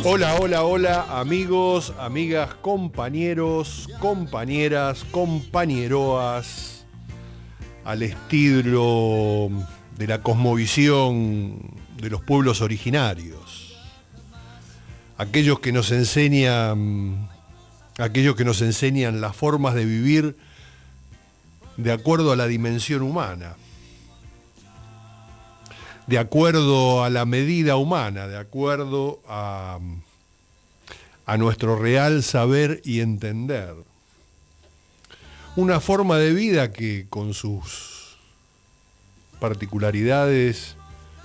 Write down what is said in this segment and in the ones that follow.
Hola, hola, hola, amigos, amigas, compañeros, compañeras, compañeroas, al estilo de la cosmovisión de los pueblos originarios. Aquellos que nos enseñan las formas de vivir de acuerdo a la dimensión humana, de acuerdo a la medida humana, de acuerdo a nuestro real saber y entender. Una forma de vida que con sus particularidades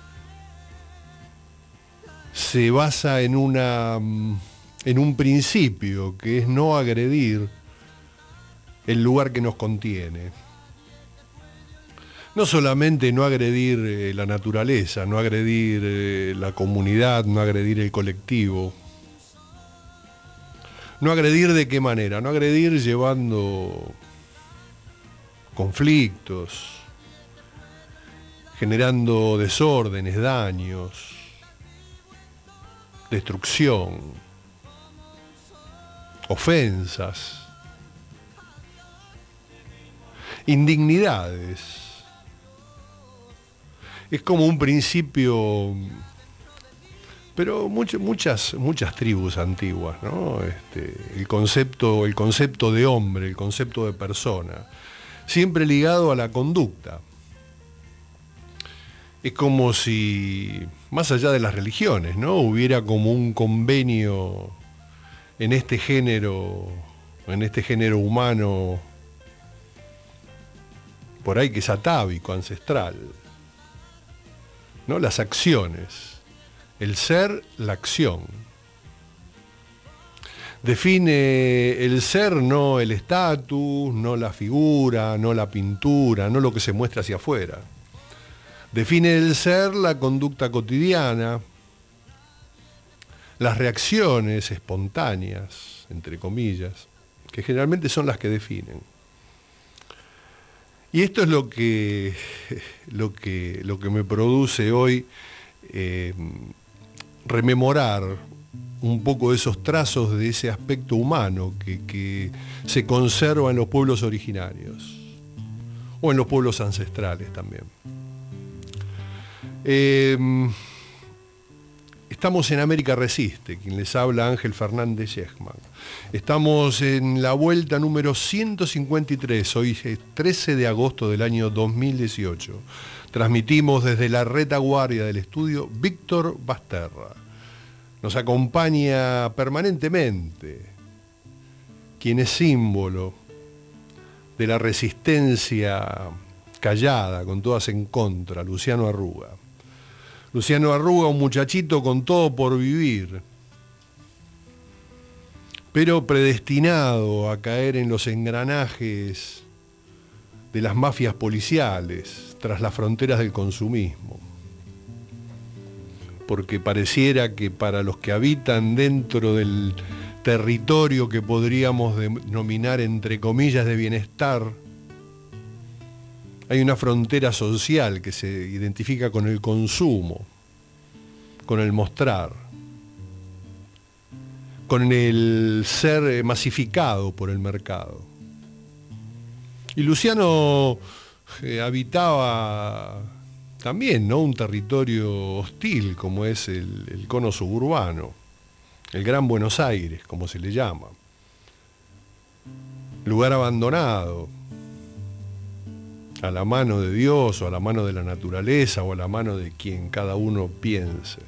se basa en un principio que es no agredir el lugar que nos contiene. No solamente no agredir la naturaleza, no agredir la comunidad, no agredir el colectivo. No agredir de qué manera, no agredir llevando conflictos, generando desórdenes, daños, destrucción, ofensas, indignidades. Es como un principio, pero muchas tribus antiguas, ¿no? El concepto de hombre, el concepto de persona, siempre ligado a la conducta. Es como si, más allá de las religiones, ¿no?, hubiera como un convenio en este género humano, por ahí que es atávico, ancestral, ¿no? Las acciones, el ser, la acción. Define el ser no el estatus, no la figura, no la pintura, no lo que se muestra hacia afuera. Define el ser la conducta cotidiana, las reacciones espontáneas, entre comillas, que generalmente son las que definen. Y esto es lo que me produce hoy rememorar un poco esos trazos de ese aspecto humano que se conserva en los pueblos originarios o en los pueblos ancestrales también. Estamos en América Resiste, quien les habla Ángel Fernández Yechman. Estamos en la vuelta número 153, hoy es 13 de agosto del año 2018. Transmitimos desde la retaguardia del estudio Víctor Basterra. Nos acompaña permanentemente quien es símbolo de la resistencia callada, con todas en contra, Luciano Arruga. Luciano Arruga, un muchachito con todo por vivir, pero predestinado a caer en los engranajes de las mafias policiales tras las fronteras del consumismo. Porque pareciera que para los que habitan dentro del territorio que podríamos denominar entre comillas de bienestar, hay una frontera social que se identifica con el consumo, con el mostrar, con el ser masificado por el mercado. Y Luciano habitaba también, ¿no?, un territorio hostil como es el cono suburbano, el Gran Buenos Aires, como se le llama. Lugar abandonado, a la mano de Dios o a la mano de la naturaleza o a la mano de quien cada uno piense.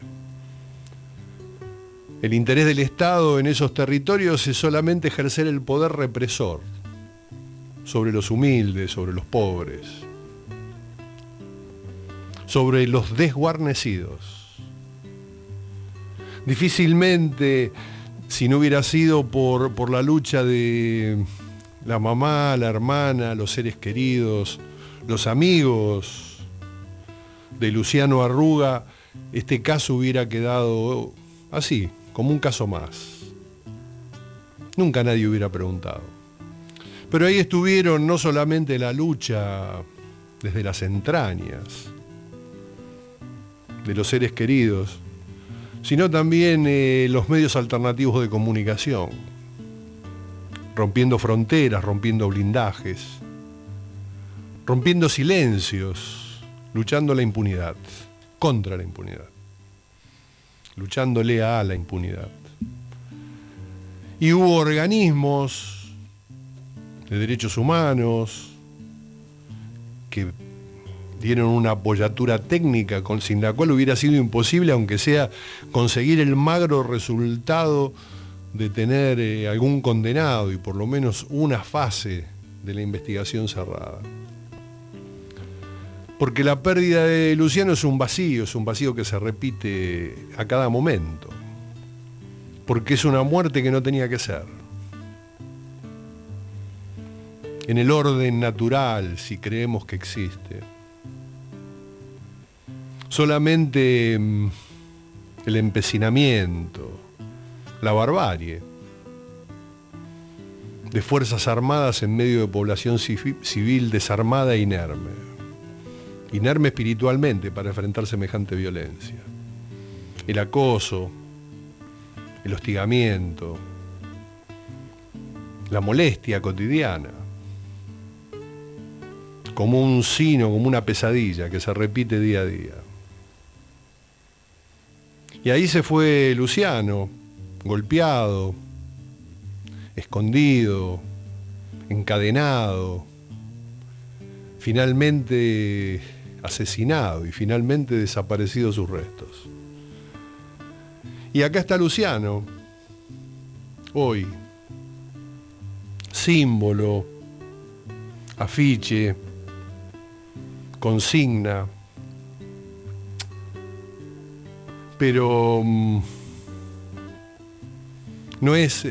El interés del Estado en esos territorios es solamente ejercer el poder represor sobre los humildes, sobre los pobres, sobre los desguarnecidos. Difícilmente, si no hubiera sido por la lucha de la mamá, la hermana, los seres queridos, los amigos de Luciano Arruga, este caso hubiera quedado así, como un caso más. Nunca nadie hubiera preguntado. Pero ahí estuvieron no solamente la lucha desde las entrañas de los seres queridos, sino también los medios alternativos de comunicación, rompiendo fronteras, rompiendo blindajes, rompiendo silencios, luchando la impunidad, contra la impunidad, luchándole a la impunidad. Y hubo organismos de derechos humanos que dieron una apoyatura técnica sin la cual hubiera sido imposible, aunque sea conseguir el magro resultado de tener algún condenado y por lo menos una fase de la investigación cerrada. Porque la pérdida de Luciano es un vacío que se repite a cada momento. Porque es una muerte que no tenía que ser. En el orden natural, si creemos que existe. Solamente el empecinamiento, la barbarie de fuerzas armadas en medio de población civil desarmada e inerme. Inerme espiritualmente para enfrentar semejante violencia. El acoso, el hostigamiento, la molestia cotidiana, como un sino, como una pesadilla que se repite día a día. Y ahí se fue Luciano, golpeado, escondido, encadenado, finalmente asesinado y finalmente desaparecidos sus restos. Y acá está Luciano, hoy, símbolo, afiche, consigna, pero no es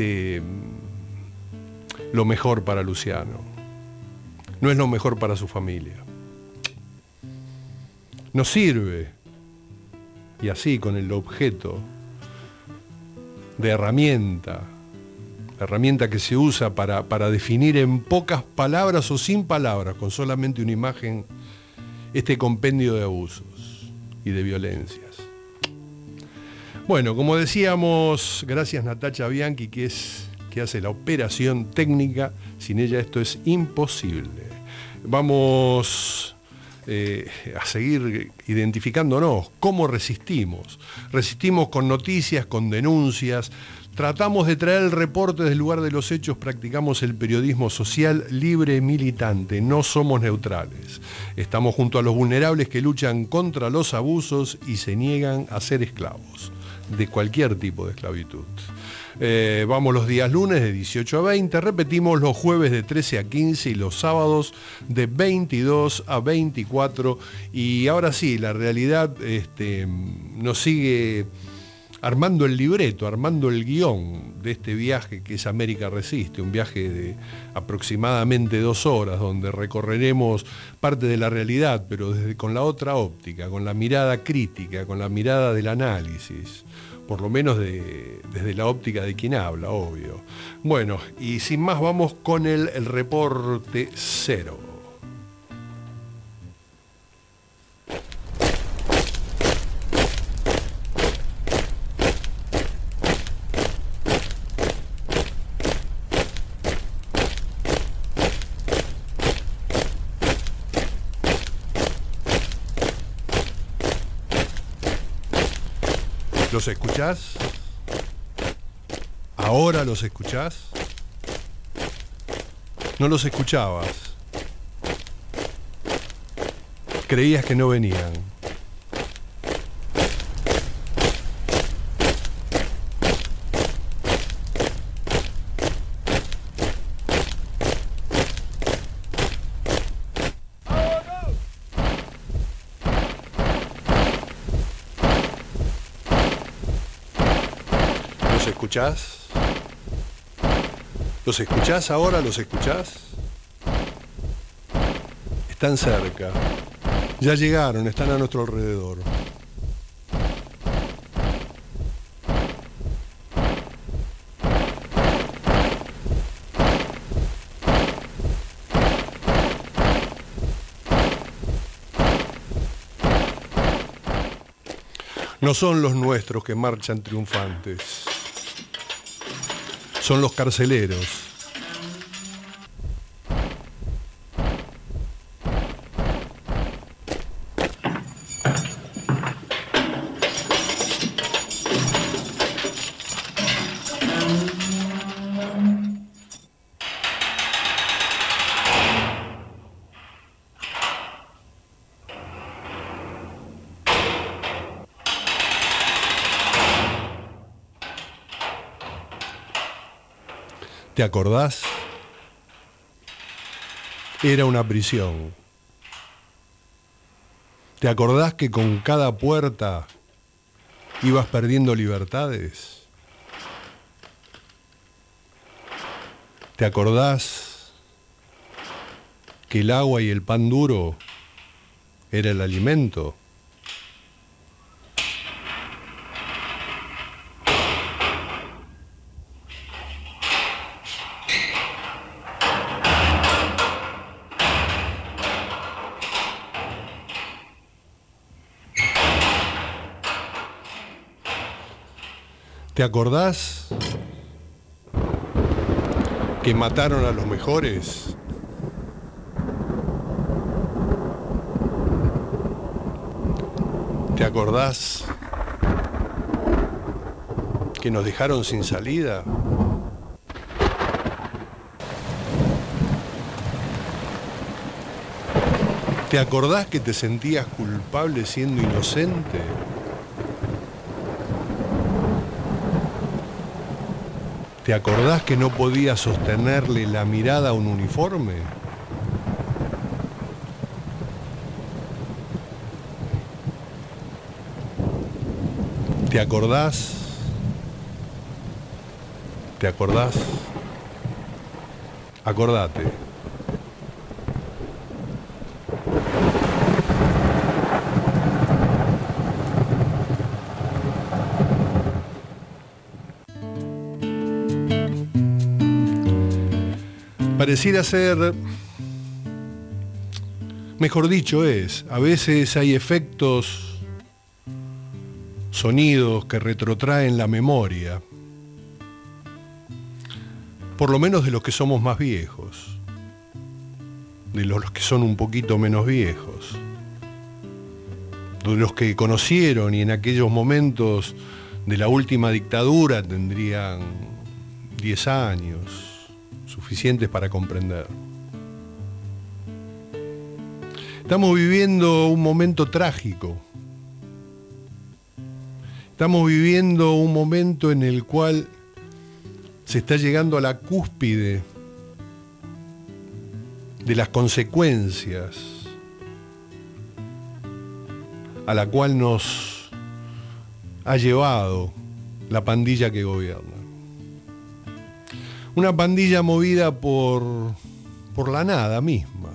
lo mejor para Luciano, no es lo mejor para su familia. No sirve, y así con el objeto de herramienta que se usa para definir en pocas palabras o sin palabras, con solamente una imagen, este compendio de abusos y de violencias. Bueno, como decíamos, gracias Natacha Bianchi, que hace la operación técnica. Sin ella esto es imposible. Vamos a seguir identificándonos. ¿Cómo resistimos? Resistimos con noticias, con denuncias. Tratamos de traer el reporte del lugar de los hechos, practicamos el periodismo social libre y militante, no somos neutrales. Estamos junto a los vulnerables que luchan contra los abusos y se niegan a ser esclavos de cualquier tipo de esclavitud. Vamos los días lunes de 18 a 20, repetimos los jueves de 13 a 15 y los sábados de 22 a 24. Y ahora sí, la realidad nos sigue armando el libreto, armando el guión de este viaje que es América Resiste, un viaje de aproximadamente 2 horas, donde recorreremos parte de la realidad, pero con la otra óptica, con la mirada crítica, con la mirada del análisis, por lo menos desde la óptica de quien habla, obvio. Bueno, y sin más vamos con el reporte cero. ¿Los escuchás? ¿Ahora los escuchás? No los escuchabas. Creías que no venían. ¿Los escuchás? ¿Los escuchás ahora? ¿Los escuchás? Están cerca. Ya llegaron, están a nuestro alrededor. No son los nuestros que marchan triunfantes, son los carceleros. ¿Te acordás? Era una prisión. ¿Te acordás que con cada puerta ibas perdiendo libertades? ¿Te acordás que el agua y el pan duro era el alimento? ¿Te acordás que mataron a los mejores? ¿Te acordás que nos dejaron sin salida? ¿Te acordás que te sentías culpable siendo inocente? ¿Te acordás que no podías sostenerle la mirada a un uniforme? ¿Te acordás? ¿Te acordás? Acordate. Pareciera ser, mejor dicho es, a veces hay efectos, sonidos que retrotraen la memoria, por lo menos de los que somos más viejos, de los que son un poquito menos viejos, de los que conocieron y en aquellos momentos de la última dictadura tendrían 10 años, suficientes para comprender. Estamos viviendo un momento trágico. Estamos viviendo un momento en el cual se está llegando a la cúspide de las consecuencias a la cual nos ha llevado la pandilla que gobierna. Una pandilla movida por la nada misma.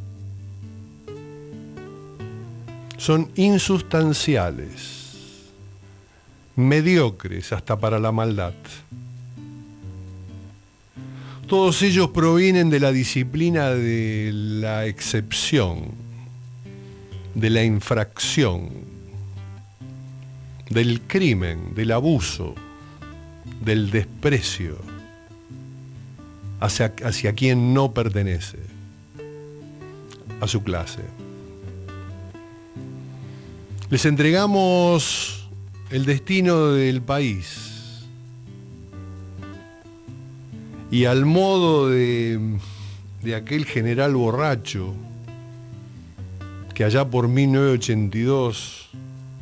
Son insustanciales, mediocres hasta para la maldad. Todos ellos provienen de la disciplina de la excepción, de la infracción, del crimen, del abuso, del desprecio hacia quien no pertenece a su clase. Les entregamos el destino del país y al modo de aquel general borracho que allá por 1982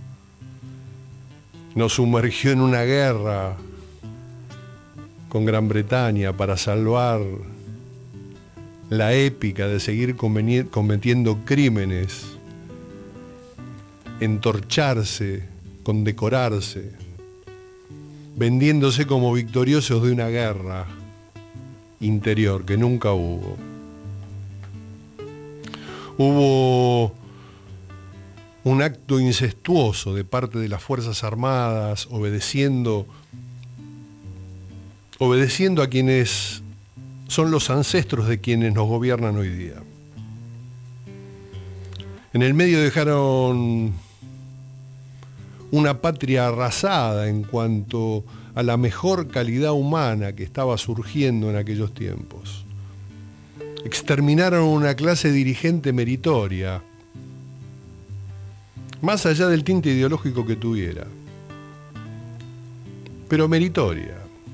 nos sumergió en una guerra con Gran Bretaña para salvar la épica de seguir cometiendo crímenes, entorcharse, condecorarse, vendiéndose como victoriosos de una guerra interior que nunca hubo. Hubo un acto incestuoso de parte de las Fuerzas Armadas, obedeciendo a quienes son los ancestros de quienes nos gobiernan hoy día. En el medio dejaron una patria arrasada en cuanto a la mejor calidad humana que estaba surgiendo en aquellos tiempos. Exterminaron una clase dirigente meritoria, más allá del tinte ideológico que tuviera, pero meritoria.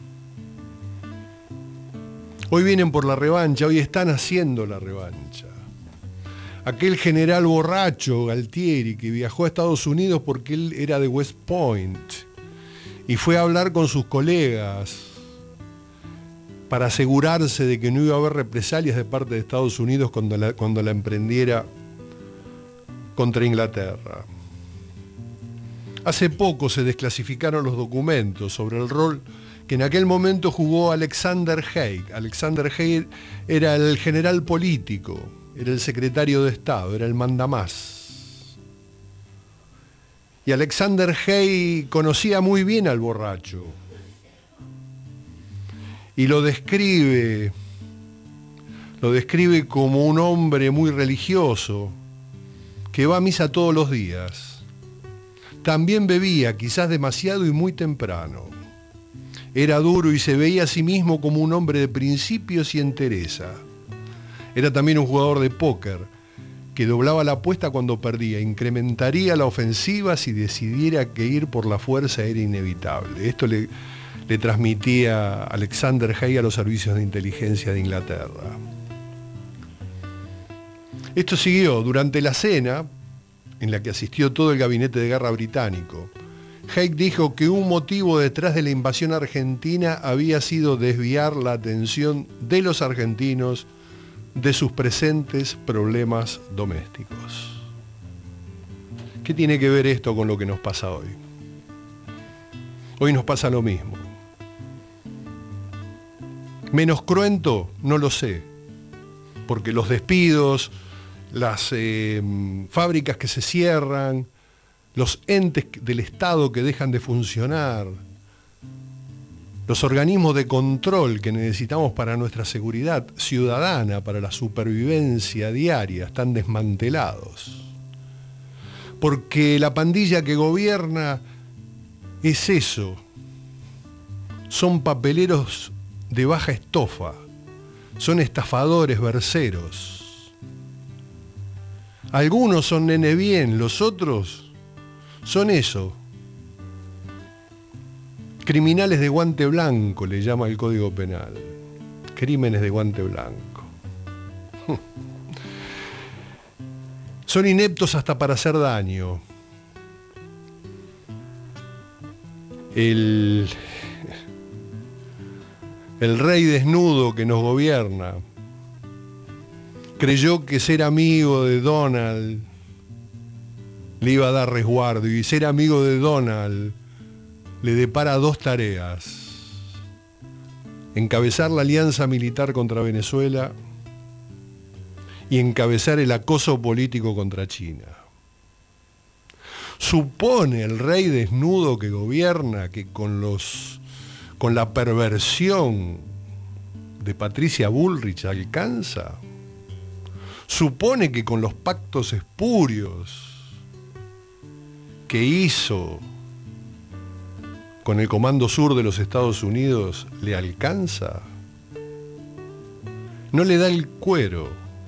Hoy vienen por la revancha, hoy están haciendo la revancha. Aquel general borracho, Galtieri, que viajó a Estados Unidos porque él era de West Point y fue a hablar con sus colegas para asegurarse de que no iba a haber represalias de parte de Estados Unidos cuando la emprendiera contra Inglaterra. Hace poco se desclasificaron los documentos sobre el rol que en aquel momento jugó Alexander Haig. Alexander Haig era el general político, era el secretario de Estado, era el mandamás. Y Alexander Haig conocía muy bien al borracho y lo describe como un hombre muy religioso que va a misa todos los días. También bebía, quizás demasiado y muy temprano. Era duro y se veía a sí mismo como un hombre de principios y entereza. Era también un jugador de póker que doblaba la apuesta cuando perdía, incrementaría la ofensiva si decidiera que ir por la fuerza era inevitable. Esto le transmitía Alexander Haig a los servicios de inteligencia de Inglaterra. Esto siguió durante la cena, en la que asistió todo el gabinete de guerra británico. Haig dijo que un motivo detrás de la invasión argentina había sido desviar la atención de los argentinos de sus presentes problemas domésticos. ¿Qué tiene que ver esto con lo que nos pasa hoy? Hoy nos pasa lo mismo. ¿Menos cruento? No lo sé, porque los despidos, las fábricas que se cierran, los entes del Estado que dejan de funcionar, los organismos de control que necesitamos para nuestra seguridad ciudadana, para la supervivencia diaria, están desmantelados. Porque la pandilla que gobierna es eso, son papeleros de baja estofa, son estafadores berceros. Algunos son nene bien, los otros son eso. Criminales de guante blanco, le llama el Código Penal. Crímenes de guante blanco. Son ineptos hasta para hacer daño. El rey desnudo que nos gobierna creyó que ser amigo de Donald le iba a dar resguardo, y ser amigo de Donald le depara dos tareas: encabezar la alianza militar contra Venezuela y encabezar el acoso político contra China. ¿Supone el rey desnudo que gobierna que con la perversión de Patricia Bullrich alcanza? ¿Supone que con los pactos espurios que hizo con el Comando Sur de los Estados Unidos le alcanza? No le da el cuero,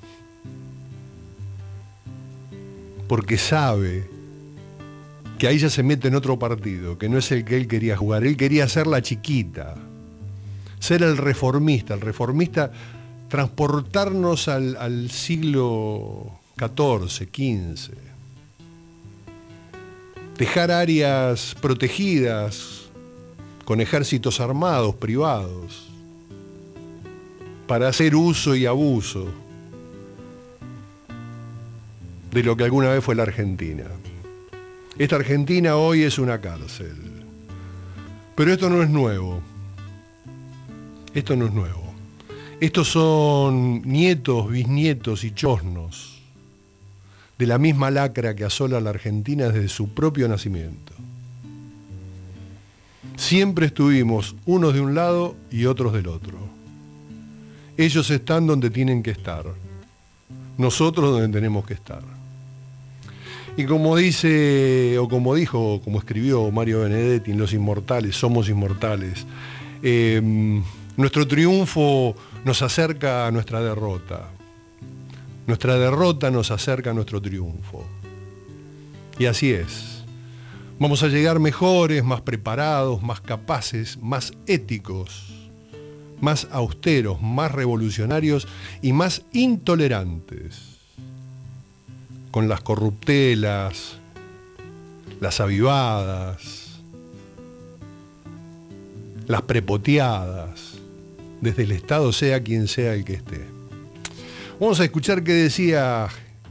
porque sabe que ahí ya se mete en otro partido, que no es el que él quería jugar. Él quería ser la chiquita, ser el reformista, transportarnos al siglo XIV, XV, dejar áreas protegidas con ejércitos armados, privados, para hacer uso y abuso de lo que alguna vez fue la Argentina. Esta Argentina hoy es una cárcel. Pero esto no es nuevo. Esto no es nuevo. Estos son nietos, bisnietos y chosnos de la misma lacra que asola a la Argentina desde su propio nacimiento. Siempre estuvimos unos de un lado y otros del otro. Ellos están donde tienen que estar, nosotros donde tenemos que estar. Y como dice, o como dijo, como escribió Mario Benedetti en Los Inmortales, somos inmortales, nuestro triunfo nos acerca a nuestra derrota. Nuestra derrota nos acerca a nuestro triunfo. Y así es. Vamos a llegar mejores, más preparados, más capaces, más éticos, más austeros, más revolucionarios y más intolerantes. Con las corruptelas, las avivadas, las prepoteadas, desde el Estado, sea quien sea el que esté. Vamos a escuchar qué decía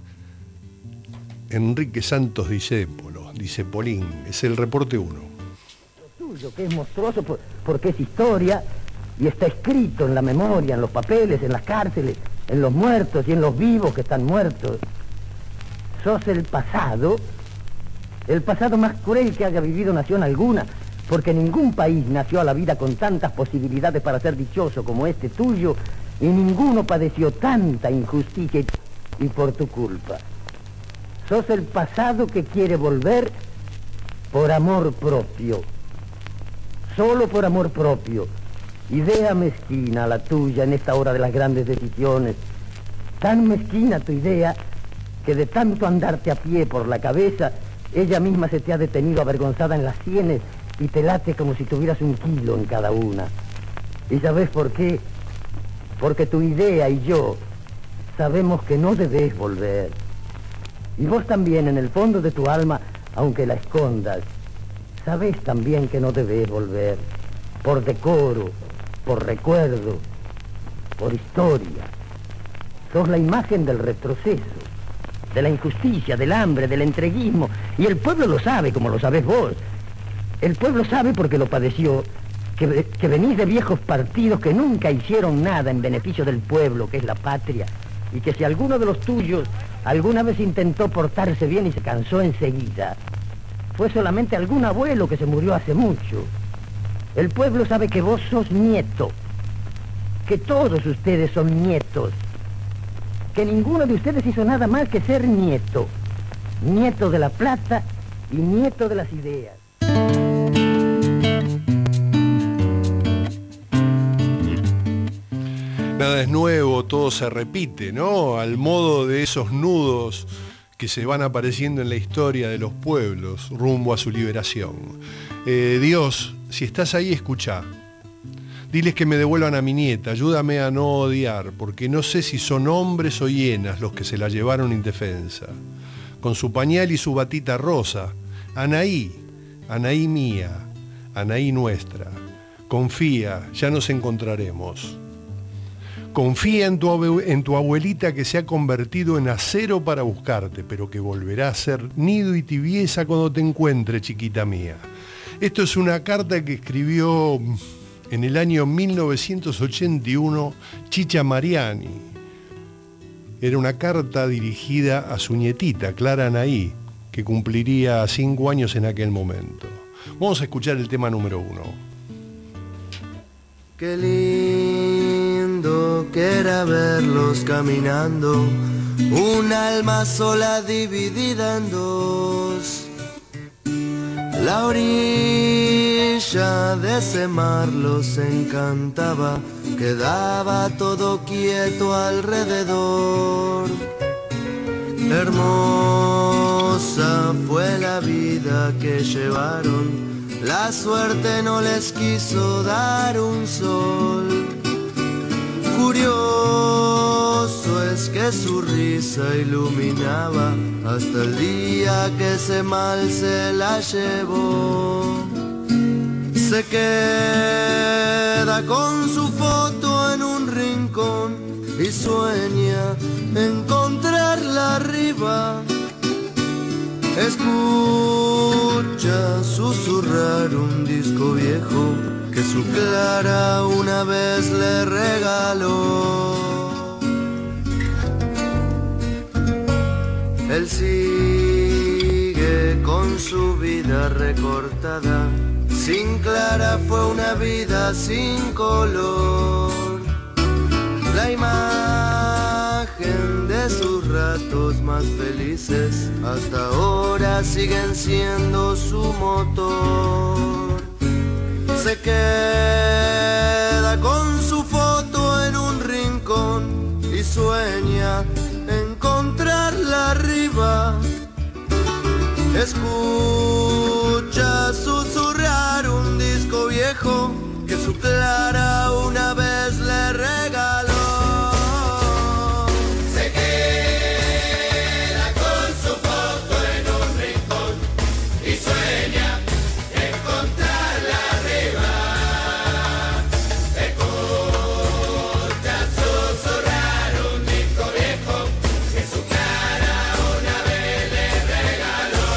Enrique Santos Discépolo, Discepolín, es el reporte 1. Lo tuyo, que es monstruoso porque es historia y está escrito en la memoria, en los papeles, en las cárceles, en los muertos y en los vivos que están muertos. Sos el pasado más cruel que haya vivido nación alguna, porque ningún país nació a la vida con tantas posibilidades para ser dichoso como este tuyo, y ninguno padeció tanta injusticia y por tu culpa. Sos el pasado que quiere volver por amor propio, solo por amor propio. Idea mezquina la tuya en esta hora de las grandes decisiones, tan mezquina tu idea que de tanto andarte a pie por la cabeza, ella misma se te ha detenido avergonzada en las sienes y te late como si tuvieras 1 kilo en cada una. ¿Y sabes por qué? Porque tu idea y yo sabemos que no debes volver. Y vos también, en el fondo de tu alma, aunque la escondas, sabés también que no debes volver. Por decoro, por recuerdo, por historia. Sos la imagen del retroceso, de la injusticia, del hambre, del entreguismo. Y el pueblo lo sabe, como lo sabés vos. El pueblo sabe porque lo padeció, que venís de viejos partidos que nunca hicieron nada en beneficio del pueblo, que es la patria, y que si alguno de los tuyos alguna vez intentó portarse bien y se cansó enseguida, fue solamente algún abuelo que se murió hace mucho. El pueblo sabe que vos sos nieto, que todos ustedes son nietos, que ninguno de ustedes hizo nada más que ser nieto, nieto de la plata y nieto de las ideas. Nada es nuevo, todo se repite, ¿no? Al modo de esos nudos que se van apareciendo en la historia de los pueblos rumbo a su liberación. Dios, si estás ahí, escuchá. Diles que me devuelvan a mi nieta, ayúdame a no odiar, porque no sé si son hombres o hienas los que se la llevaron indefensa. Con su pañal y su batita rosa, Anaí, Anaí mía, Anaí nuestra. Confía, ya nos encontraremos. Confía en tu abuelita que se ha convertido en acero para buscarte, pero que volverá a ser nido y tibieza cuando te encuentre, chiquita mía. Esto es una carta que escribió en el año 1981 Chicha Mariani. Era una carta dirigida a su nietita, Clara Anaí, que cumpliría 5 años en aquel momento. Vamos a escuchar el tema número 1. Qué lindo que era verlos caminando, un alma sola dividida en dos. La orilla de ese mar los encantaba, quedaba todo quieto alrededor. Hermosa fue la vida que llevaron, la suerte no les quiso dar un sol. Curioso es que su risa iluminaba hasta el día que ese mal se la llevó. Se queda con su foto en un rincón y sueña encontrarla arriba. Escucha susurrar un disco viejo que su Clara una vez le regaló. Él sigue con su vida recortada, sin Clara fue una vida sin color. La imagen imagen de sus ratos más felices, hasta ahora siguen siendo su motor. Se queda con su foto en un rincón y sueña encontrarla arriba. Escucha susurrar un disco viejo que su Clara una vez le regaló. Se queda con su foto en un rincón y sueña encontrarla arriba. Escucha susurrar un disco viejo que su Clara una vez le regaló.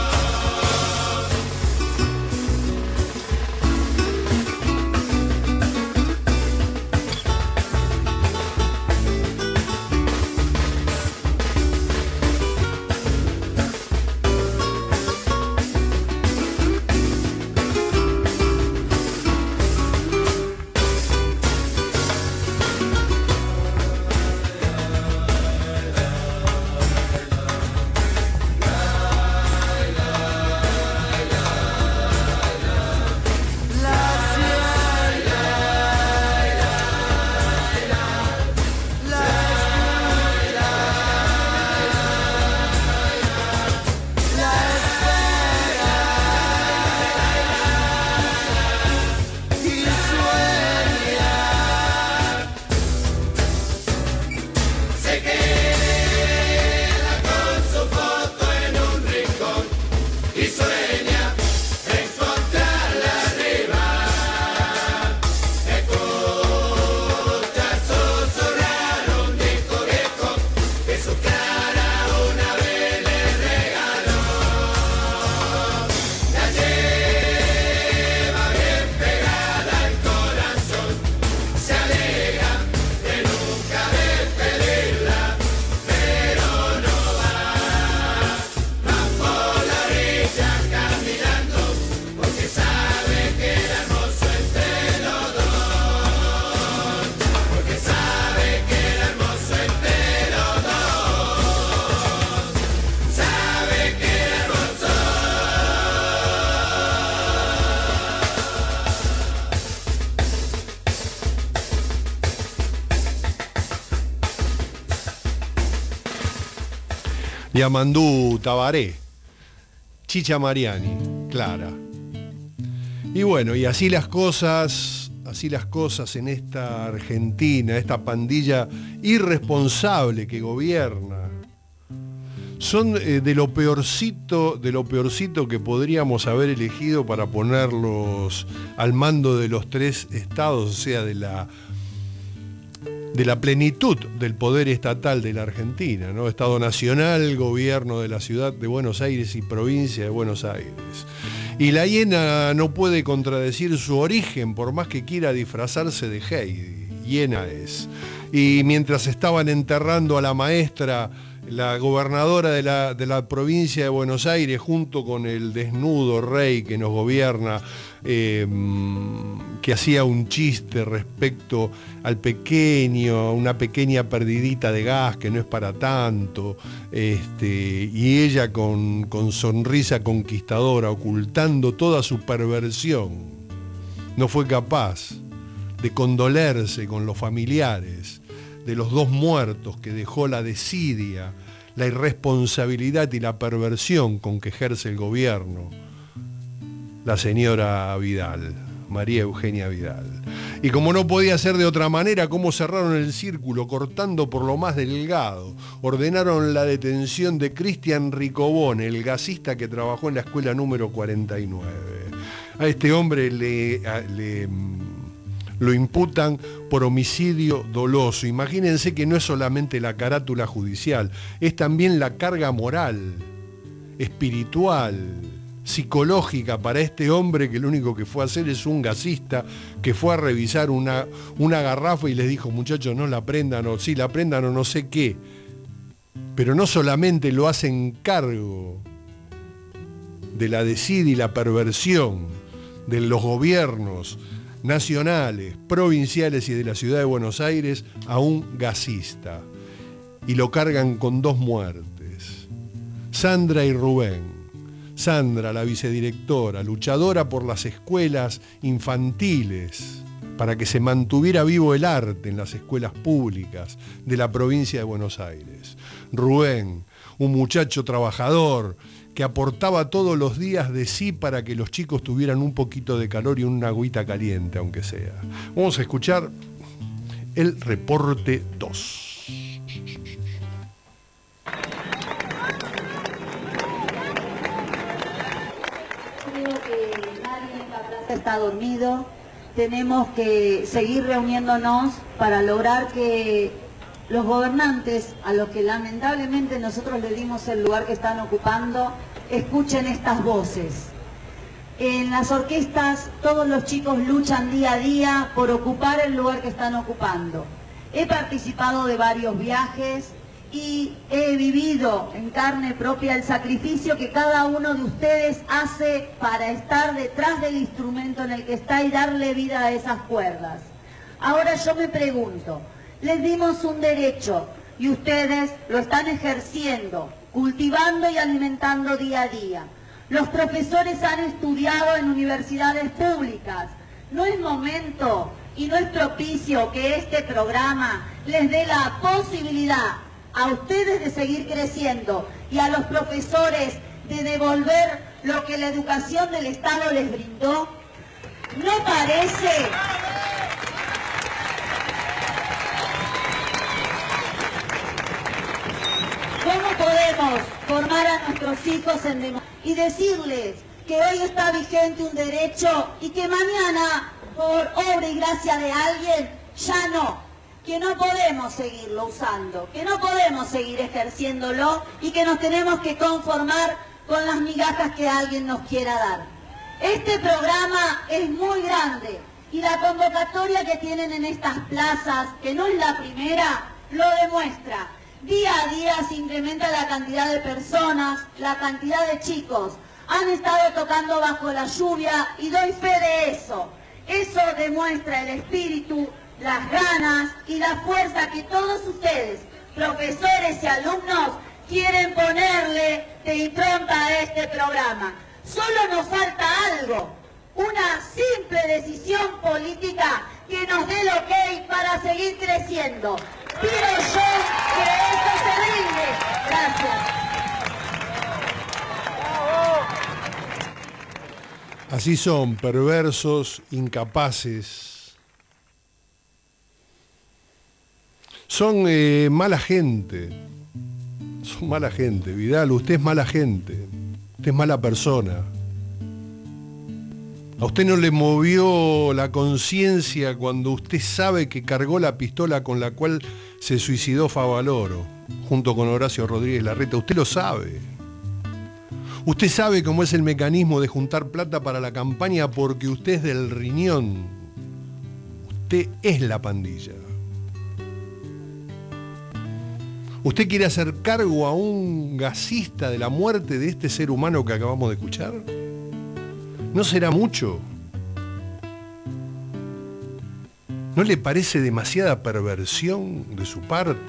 Yamandú Tabaré, Chicha Mariani, Clara. Y bueno, y así las cosas en esta Argentina, esta pandilla irresponsable que gobierna. Son de lo peorcito que podríamos haber elegido para ponerlos al mando de los tres estados, o sea, de la plenitud del poder estatal de la Argentina, ¿no? Estado nacional, gobierno de la ciudad de Buenos Aires y provincia de Buenos Aires. Y la hiena no puede contradecir su origen, por más que quiera disfrazarse de Heidi. Hiena es. Y mientras estaban enterrando a la maestra, la gobernadora de la provincia de Buenos Aires, junto con el desnudo rey que nos gobierna, que hacía un chiste respecto al una pequeña perdidita de gas que no es para tanto, y ella con sonrisa conquistadora, ocultando toda su perversión, no fue capaz de condolerse con los familiares de los dos muertos que dejó la desidia, la irresponsabilidad y la perversión con que ejerce el gobierno la señora Vidal, María Eugenia Vidal. Y como no podía ser de otra manera, ¿cómo cerraron el círculo? Cortando por lo más delgado. Ordenaron la detención de Cristian Ricobone, el gasista que trabajó en la escuela número 49. A este hombre lo imputan por homicidio doloso. Imagínense que no es solamente la carátula judicial, es también la carga moral, espiritual, psicológica para este hombre, que lo único que fue a hacer es un gasista que fue a revisar una garrafa y les dijo: muchachos, no la prendan, o sí la prendan, o no sé qué. Pero no solamente lo hacen cargo de la desidia y la perversión de los gobiernos nacionales, provinciales y de la ciudad de Buenos Aires a un gasista. y lo cargan con 2 muertes. Sandra y Rubén. Sandra, la vicedirectora, luchadora por las escuelas infantiles, para que se mantuviera vivo el arte en las escuelas públicas de la provincia de Buenos Aires. Rubén, un muchacho trabajador que aportaba todos los días de sí para que los chicos tuvieran un poquito de calor y una agüita caliente, aunque sea. Vamos a escuchar el reporte 2. Está dormido, tenemos que seguir reuniéndonos para lograr que los gobernantes, a los que lamentablemente nosotros le dimos el lugar que están ocupando, escuchen estas voces. En las orquestas todos los chicos luchan día a día por ocupar el lugar que están ocupando. He participado de varios viajes y he vivido en carne propia el sacrificio que cada uno de ustedes hace para estar detrás del instrumento en el que está y darle vida a esas cuerdas. Ahora yo me pregunto, les dimos un derecho y ustedes lo están ejerciendo, cultivando y alimentando día a día. Los profesores han estudiado en universidades públicas. No es momento y no es propicio que este programa les dé la posibilidad a ustedes de seguir creciendo y a los profesores de devolver lo que la educación del Estado les brindó. ¿No parece? ¿Cómo podemos formar a nuestros hijos en democracia y decirles que hoy está vigente un derecho y que mañana, por obra y gracia de alguien, ya no? Que no podemos seguirlo usando, que no podemos seguir ejerciéndolo y que nos tenemos que conformar con las migajas que alguien nos quiera dar. Este programa es muy grande y la convocatoria que tienen en estas plazas, que no es la primera, lo demuestra. Día a día se incrementa la cantidad de personas, la cantidad de chicos. Han estado tocando bajo la lluvia y doy fe de eso. Eso demuestra el espíritu, las ganas y la fuerza que todos ustedes, profesores y alumnos, quieren ponerle de impronta a este programa. Solo nos falta algo, una simple decisión política que nos dé el ok para seguir creciendo. Pido yo que eso se brinde. Gracias. Así son, perversos, incapaces. Son mala gente. Son mala gente. Vidal, usted es mala gente. Usted es mala persona. A usted no le movió la conciencia cuando usted sabe que cargó la pistola con la cual se suicidó Favaloro, junto con Horacio Rodríguez Larreta. Usted lo sabe. Usted sabe cómo es el mecanismo de juntar plata para la campaña porque usted es del riñón. Usted es la pandilla. ¿Usted quiere hacer cargo a un gasista de la muerte de este ser humano que acabamos de escuchar? ¿No será mucho? ¿No le parece demasiada perversión de su parte?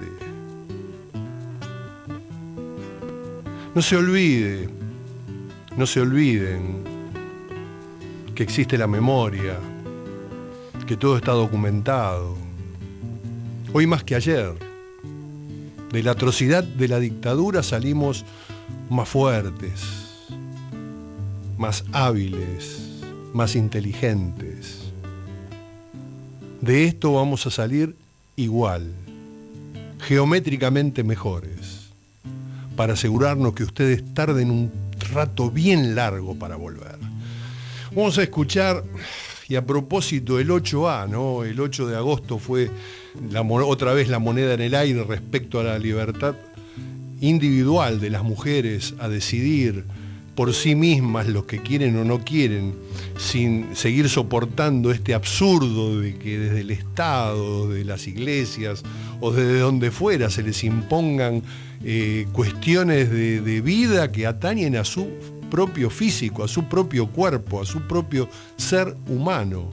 No se olvide, no se olviden que existe la memoria, que todo está documentado. Hoy más que ayer. De la atrocidad de la dictadura salimos más fuertes, más hábiles, más inteligentes. De esto vamos a salir igual, geométricamente mejores, para asegurarnos que ustedes tarden un rato bien largo para volver. Vamos a escuchar, y a propósito, el 8A, ¿no? El 8 de agosto fue otra vez la moneda en el aire respecto a la libertad individual de las mujeres a decidir por sí mismas lo que quieren o no quieren, sin seguir soportando este absurdo de que desde el Estado, de las iglesias o desde donde fuera se les impongan cuestiones de vida que atañen a su propio físico, a su propio cuerpo, a su propio ser humano.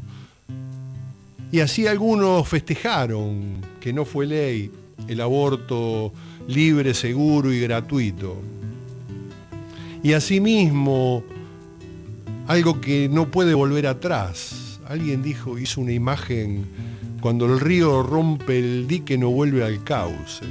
Y así algunos festejaron que no fue ley el aborto libre, seguro y gratuito. Y asimismo, algo que no puede volver atrás. Alguien dijo, hizo una imagen, cuando el río rompe el dique no vuelve al cauce.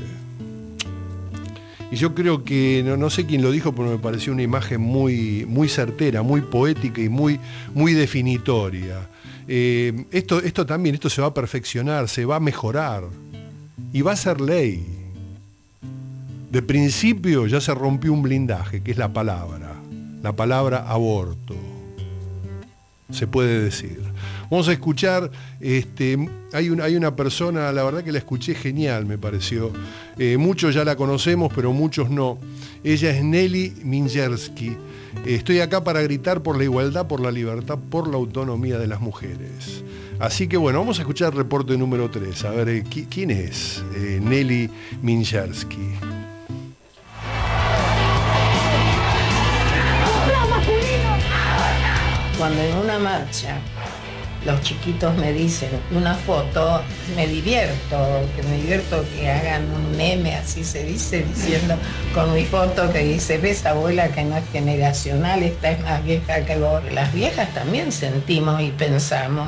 Y yo creo que, no sé quién lo dijo, pero me pareció una imagen muy, muy certera, muy poética y muy, muy definitoria. Esto también, esto se va a perfeccionar, se va a mejorar y va a ser ley. De principio ya se rompió un blindaje, que es la palabra aborto. Se puede decir. Vamos a escuchar, hay una persona, la verdad que la escuché genial, me pareció. Muchos ya la conocemos, pero muchos no. Ella es Nelly Minchersky. Estoy acá para gritar por la igualdad, por la libertad, por la autonomía de las mujeres. Así que bueno, vamos a escuchar el reporte número 3. A ver, ¿quién es Nelly Minchersky? Cuando en una marcha los chiquitos me dicen una foto, me divierto que hagan un meme, así se dice, diciendo con mi foto que dice, ves abuela que no es generacional, esta es más vieja que vos. Las viejas también sentimos y pensamos.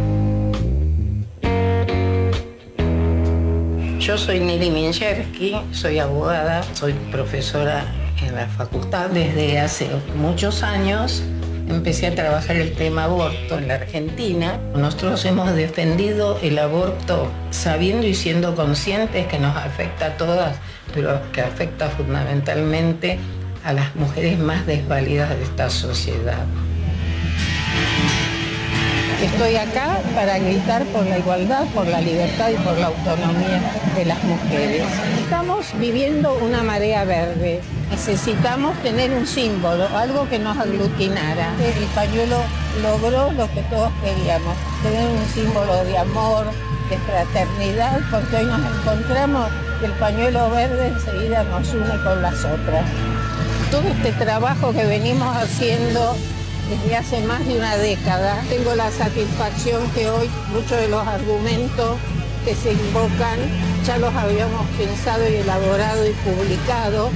Yo soy Nelly Minchersky, soy abogada, soy profesora en la facultad desde hace muchos años. Empecé a trabajar el tema aborto en la Argentina. Nosotros hemos defendido el aborto sabiendo y siendo conscientes que nos afecta a todas, pero que afecta fundamentalmente a las mujeres más desvalidas de esta sociedad. Estoy acá para gritar por la igualdad, por la libertad y por la autonomía de las mujeres. Estamos viviendo una marea verde. Necesitamos tener un símbolo, algo que nos aglutinara. El pañuelo logró lo que todos queríamos, tener un símbolo de amor, de fraternidad, porque hoy nos encontramos que el pañuelo verde enseguida nos une con las otras. Todo este trabajo que venimos haciendo desde hace más de una década, tengo la satisfacción que hoy muchos de los argumentos que se invocan ya los habíamos pensado y elaborado y publicado.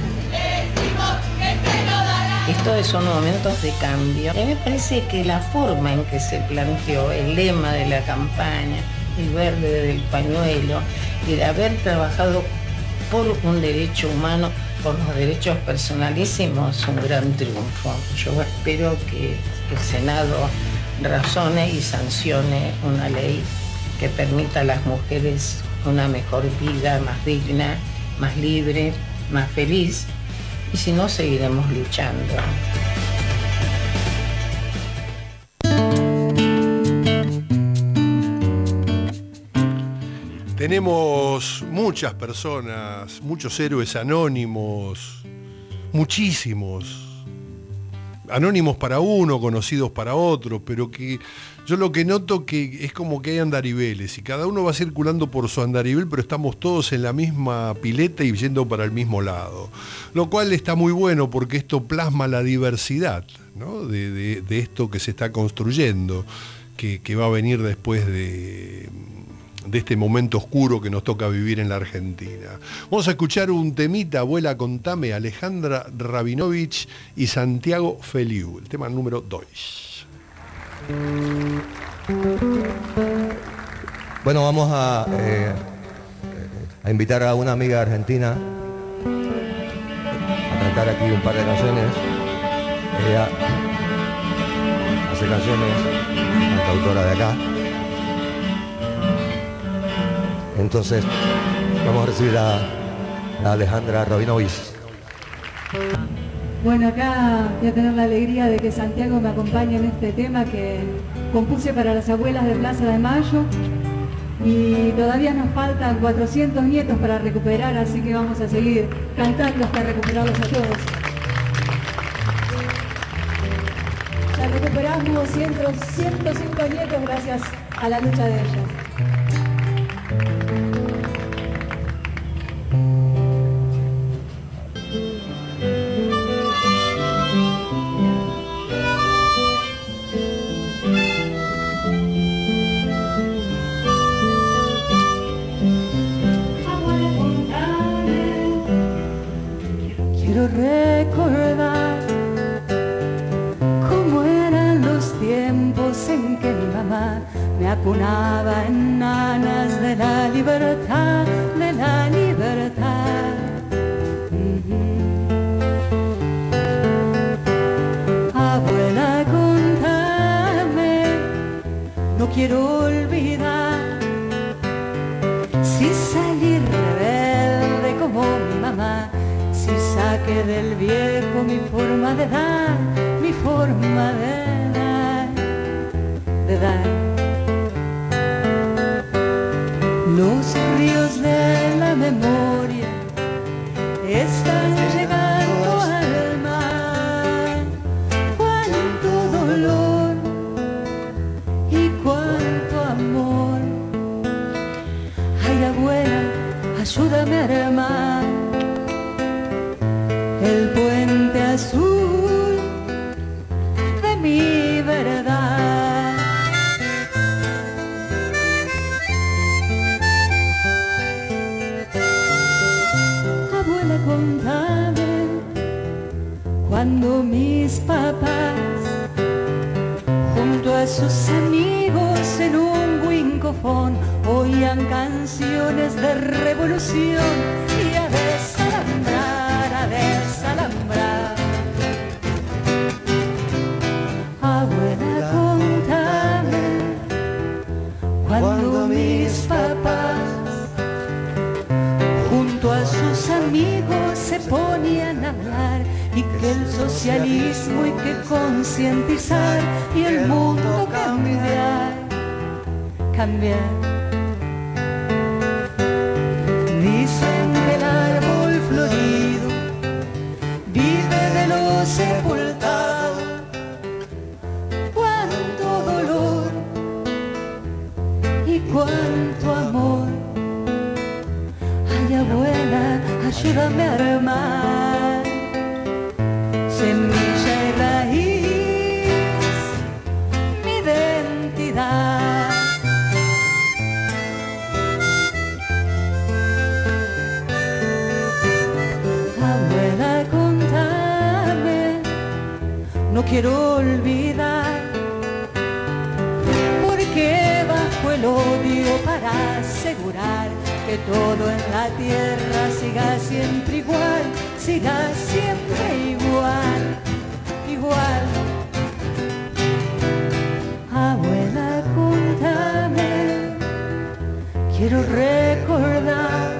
Estos son momentos de cambio. A mí me parece que la forma en que se planteó el lema de la campaña, el verde del pañuelo, y de haber trabajado por un derecho humano, por los derechos personalísimos, es un gran triunfo. Yo espero que el Senado razone y sancione una ley que permita a las mujeres una mejor vida, más digna, más libre, más feliz. Y si no, seguiremos luchando. Tenemos muchas personas, muchos héroes anónimos, muchísimos. Anónimos para uno, conocidos para otro, pero que yo lo que noto que es como que hay andariveles y cada uno va circulando por su andarivel, pero estamos todos en la misma pileta y yendo para el mismo lado. Lo cual está muy bueno porque esto plasma la diversidad, ¿no? de esto que se está construyendo, que va a venir después de este momento oscuro que nos toca vivir en la Argentina. Vamos a escuchar un temita, Abuela Contame, Alejandra Rabinovich y Santiago Feliu, el tema número 2. Bueno, vamos a invitar a una amiga argentina a cantar aquí un par de canciones. Ella hace canciones, cantautora de acá. Entonces, vamos a recibir a Alejandra Rabinovich. Bueno, acá voy a tener la alegría de que Santiago me acompañe en este tema que compuse para las abuelas de Plaza de Mayo. Y todavía nos faltan 400 nietos para recuperar, así que vamos a seguir cantando hasta recuperarlos a todos. Ya recuperamos 105 nietos gracias a la lucha de ellas. en que mi mamá me acunaba en nanas de la libertad, de la libertad. Abuela, contame, no quiero olvidar si salí rebelde como mi mamá, si saqué del viejo mi forma de dar, mi forma de dar, de dar. Los ríos de la memoria están llegando al mar. Cuánto dolor y cuánto amor. Ay, abuela, ayúdame a armar el puente azul de mi verdad. Abuela, contame cuando mis papás junto a sus amigos en un wincofón oían canciones de revolución y a desalambrar, a desalambrar. Abuela, contame cuando mis papás junto a sus amigos se ponían a hablar y que el socialismo hay que concientizar y el mundo cambiar, cambiar. Dicen que el árbol florido vive de lo sepultado. Cuánto dolor y cuánto amor. Ay, abuela, ayúdame a armar semilla y raíz, mi identidad. Abuela, contame, no quiero olvidar, porque bajo el odio para asegurar que todo en la tierra siga siempre igual, siga siempre igual, igual. Abuela, contame, quiero recordar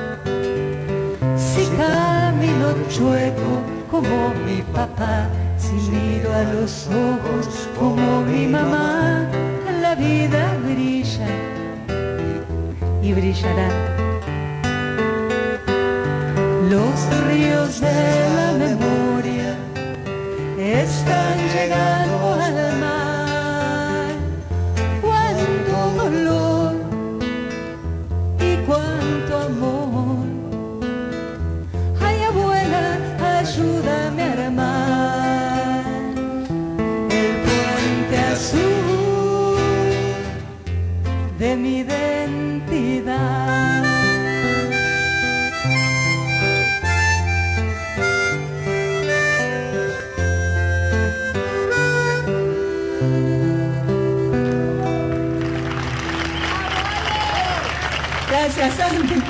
si camino chueco como mi papá, si miro a los ojos como mi mamá, la vida brilla y brillará. Los ríos de la memoria están llegando al mar. Cuánto dolor y cuánto amor. Ay, abuela, ayúdame a armar el puente azul de mi identidad. Gracias, Andy.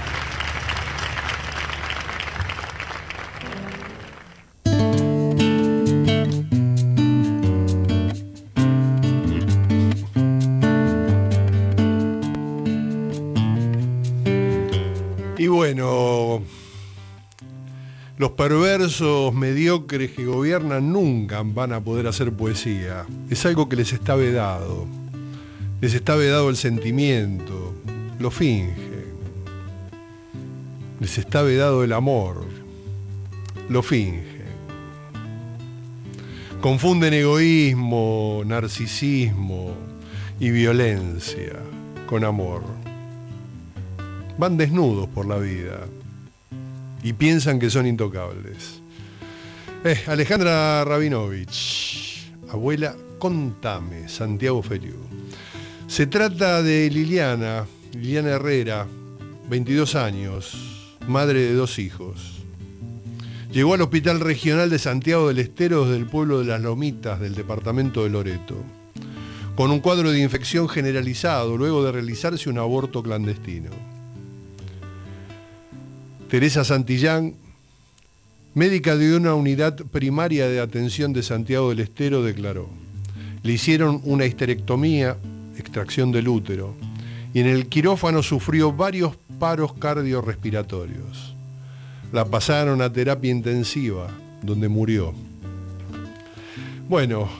Y bueno, los perversos mediocres que gobiernan nunca van a poder hacer poesía. Es algo que les está vedado. Les está vedado el sentimiento. Lo fingen. Les está vedado el amor. Lo fingen. Confunden egoísmo, narcisismo y violencia con amor. Van desnudos por la vida y piensan que son intocables. Alejandra Rabinovich, Abuela, contame, Santiago Feriú. Se trata de Liliana Herrera, 22 años, madre de 2 hijos. Llegó al Hospital Regional de Santiago del Estero desde el pueblo de Las Lomitas del departamento de Loreto. con un cuadro de infección generalizado luego de realizarse un aborto clandestino. Teresa Santillán, médica de una unidad primaria de atención de Santiago del Estero, declaró: le hicieron una histerectomía, extracción del útero, y en el quirófano sufrió varios paros cardiorrespiratorios. La pasaron a terapia intensiva, donde murió. Bueno,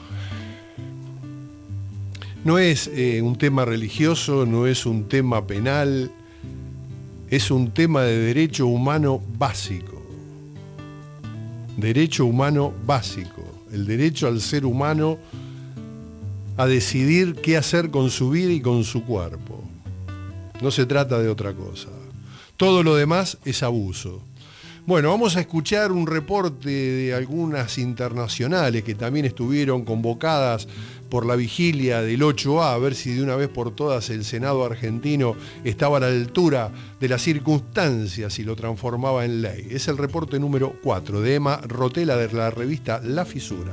no es un tema religioso, no es un tema penal, es un tema de derecho humano básico. Derecho humano básico, el derecho al ser humano a decidir qué hacer con su vida y con su cuerpo. No se trata de otra cosa. Todo lo demás es abuso. Bueno, vamos a escuchar un reporte de algunas internacionales que también estuvieron convocadas por la vigilia del 8A, a ver si de una vez por todas el Senado argentino estaba a la altura de las circunstancias y lo transformaba en ley. Es el reporte número 4 de Emma Rotella de la revista La Fisura.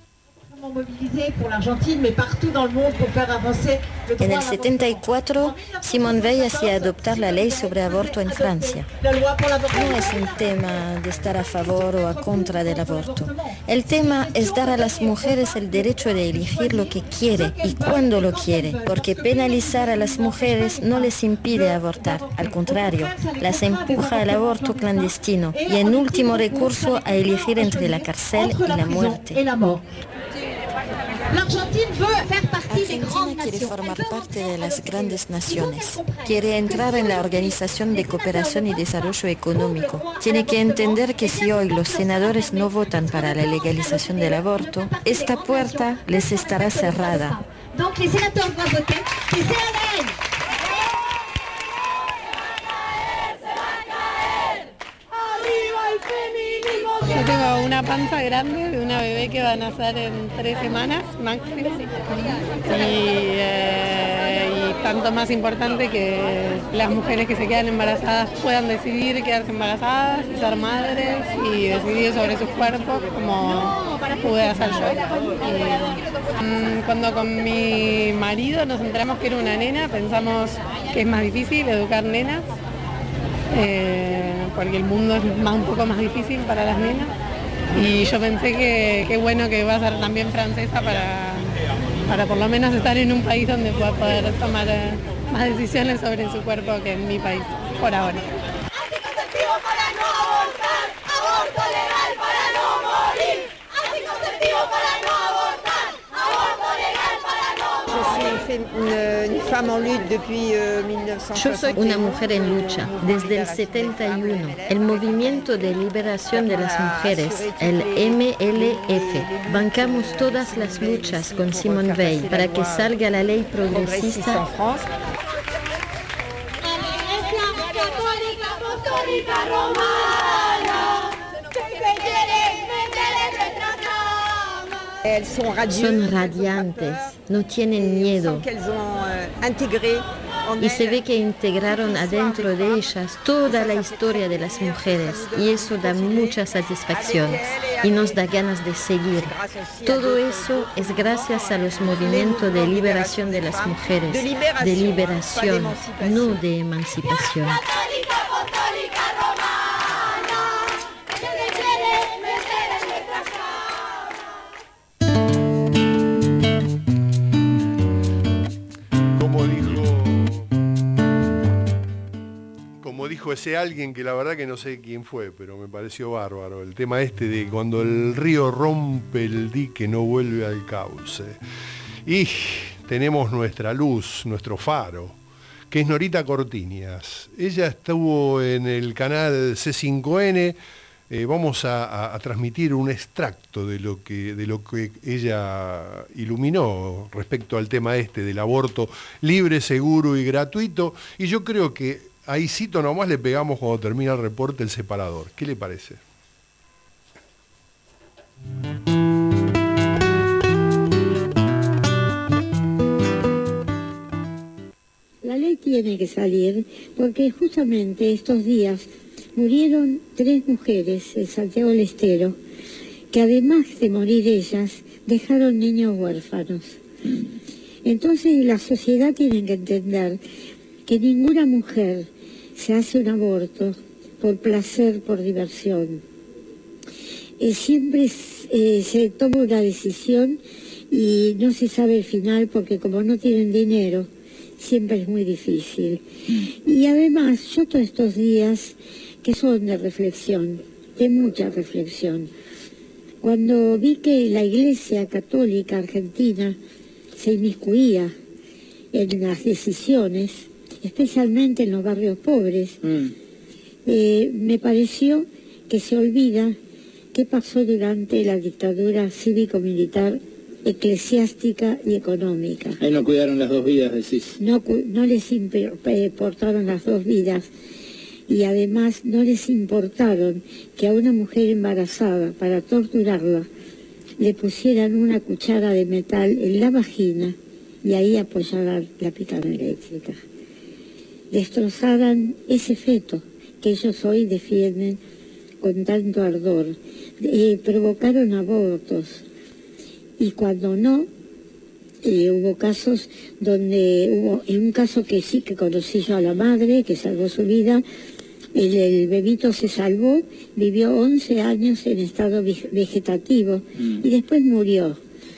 En el 74, Simone Veil hacía adoptar la ley sobre aborto en Francia. No es un tema de estar a favor o a contra del aborto. El tema es dar a las mujeres el derecho de elegir lo que quiere y cuándo lo quiere, porque penalizar a las mujeres no les impide abortar, al contrario, las empuja al aborto clandestino y en último recurso a elegir entre la cárcel y la muerte. Argentina quiere formar parte de las grandes naciones. Quiere entrar en la Organización de Cooperación y Desarrollo Económico. Tiene que entender que si hoy los senadores no votan para la legalización del aborto, esta puerta les estará cerrada. Yo tengo una panza grande de una bebé que va a nacer en 3 semanas máximo y tanto más importante que las mujeres que se quedan embarazadas puedan decidir quedarse embarazadas, ser madres y decidir sobre sus cuerpos como pude hacer yo. Y cuando con mi marido nos enteramos que era una nena, pensamos que es más difícil educar nenas. Porque el mundo es un poco más difícil para las nenas y yo pensé que qué bueno que va a ser también francesa para por lo menos estar en un país donde pueda poder tomar más decisiones sobre su cuerpo que en mi país, por ahora. Anticonceptivo para no abortar, aborto legal para no morir, anticonceptivo para no abortar, aborto legal para no morir. Yo soy una mujer en lucha desde el 71. El Movimiento de Liberación de las Mujeres, el MLF. Bancamos todas las luchas con Simone Veil para que salga la ley progresista. Son radiantes, no tienen miedo. Y se ve que integraron adentro de ellas toda la historia de las mujeres y eso da mucha satisfacción y nos da ganas de seguir. Todo eso es gracias a los movimientos de liberación de las mujeres, de liberación, no de emancipación. Dijo ese alguien que la verdad que no sé quién fue, pero me pareció bárbaro. El tema este de cuando el río rompe el dique no vuelve al cauce. Y tenemos nuestra luz, nuestro faro, que es Norita Cortiñas. Ella estuvo en el canal C5N. Vamos a transmitir un extracto de lo que ella iluminó respecto al tema este del aborto libre, seguro y gratuito. Y yo creo que ahí cito nomás le pegamos cuando termina el reporte el separador. ¿Qué le parece? La ley tiene que salir porque justamente estos días murieron 3 mujeres en Santiago del Estero que además de morir ellas dejaron niños huérfanos. Entonces la sociedad tiene que entender que ninguna mujer se hace un aborto por placer, por diversión. Siempre se toma una decisión y no se sabe el final porque como no tienen dinero, siempre es muy difícil. Y además, yo todos estos días, que son de reflexión, de mucha reflexión, cuando vi que la Iglesia Católica Argentina se inmiscuía en las decisiones, especialmente en los barrios pobres, me pareció que se olvida qué pasó durante la dictadura cívico-militar, eclesiástica y económica. Ahí no cuidaron las dos vidas, decís. No les importaron las dos vidas y además no les importaron que a una mujer embarazada, para torturarla, le pusieran una cuchara de metal en la vagina y ahí apoyaran la picana eléctrica. Destrozaran ese feto que ellos hoy defienden con tanto ardor. Provocaron abortos y cuando no, hubo casos donde en un caso que sí que conocí yo a la madre, que salvó su vida, el bebito se salvó, vivió 11 años en estado vegetativo y después murió.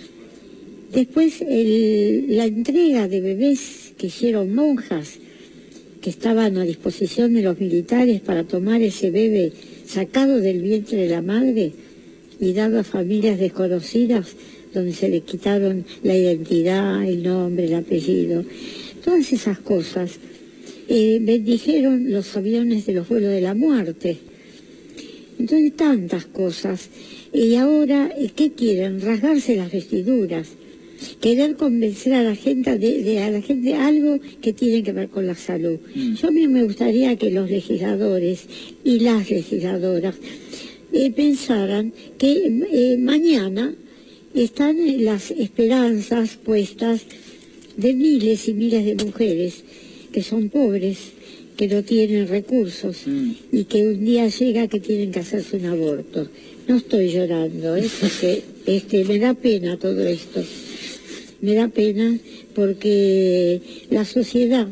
Después la entrega de bebés que hicieron monjas, que estaban a disposición de los militares para tomar ese bebé sacado del vientre de la madre y dado a familias desconocidas, donde se le quitaron la identidad, el nombre, el apellido. Todas esas cosas bendijeron los aviones de los vuelos de la muerte. Entonces, tantas cosas. Y ahora, ¿qué quieren? Rasgarse las vestiduras. Querer convencer a la gente de algo que tiene que ver con la salud. Yo a mí me gustaría que los legisladores y las legisladoras pensaran que mañana están las esperanzas puestas de miles y miles de mujeres que son pobres, que no tienen recursos y que un día llega que tienen que hacerse un aborto. No estoy llorando, porque me da pena todo esto. Me da pena porque la sociedad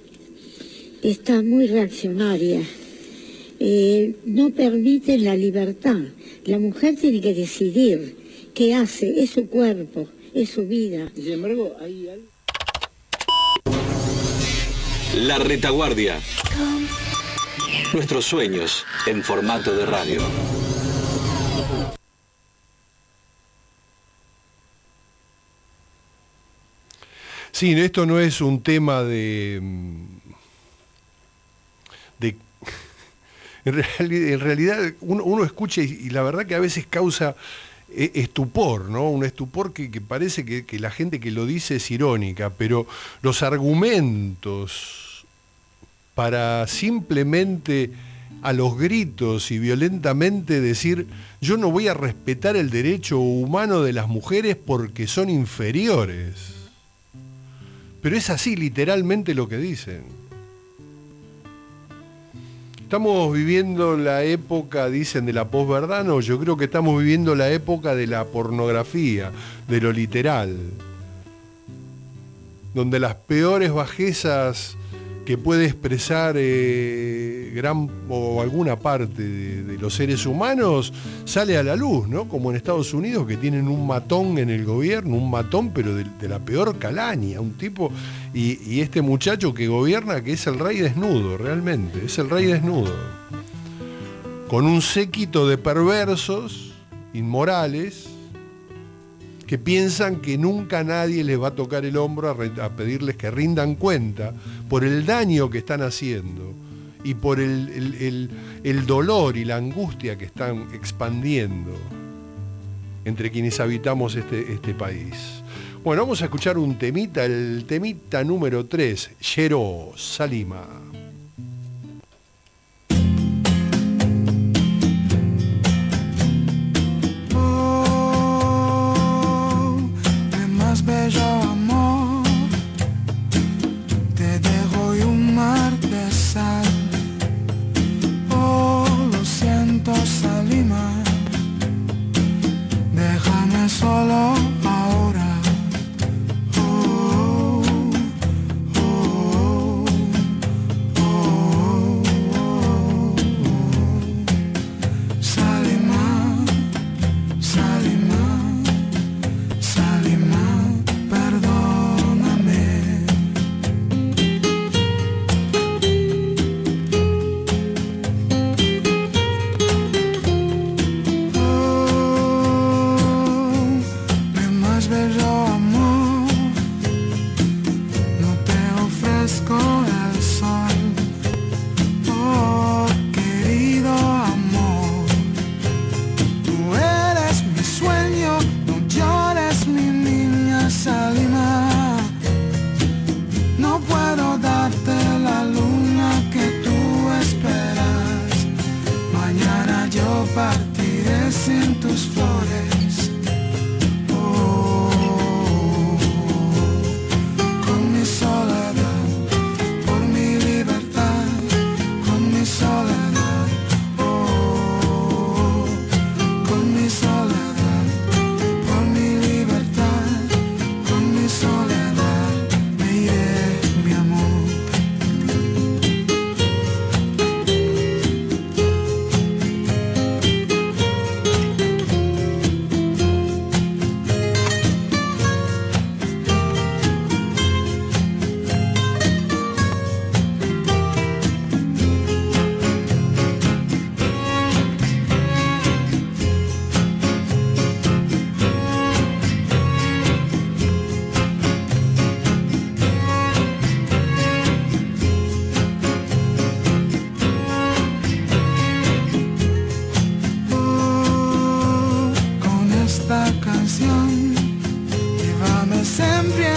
está muy reaccionaria. No permiten la libertad. La mujer tiene que decidir qué hace, es su cuerpo, es su vida. Sin embargo, hay algo... La Retaguardia. Nuestros sueños en formato de radio. Sí, esto no es un tema de en realidad uno escucha y la verdad que a veces causa estupor, ¿no? Un estupor que parece que la gente que lo dice es irónica, pero los argumentos para simplemente a los gritos y violentamente decir yo no voy a respetar el derecho humano de las mujeres porque son inferiores. Pero es así literalmente lo que dicen. Estamos viviendo la época, dicen, de la posverdad. No, yo creo que estamos viviendo la época de la pornografía, de lo literal, donde las peores bajezas que puede expresar gran o alguna parte de los seres humanos sale a la luz, ¿no? Como en Estados Unidos, que tienen un matón en el gobierno, un matón pero de la peor calaña, un tipo, y este muchacho que gobierna, que es el rey desnudo, realmente, es el rey desnudo, con un séquito de perversos, inmorales, que piensan que nunca nadie les va a tocar el hombro a pedirles que rindan cuenta por el daño que están haciendo y por el dolor y la angustia que están expandiendo entre quienes habitamos este país. Bueno, vamos a escuchar un temita, el temita número 3, Yero Salima. Bello amor, te dejo y un mar de sal. Oh, lo siento, Salima, déjame solo ahora. Oh,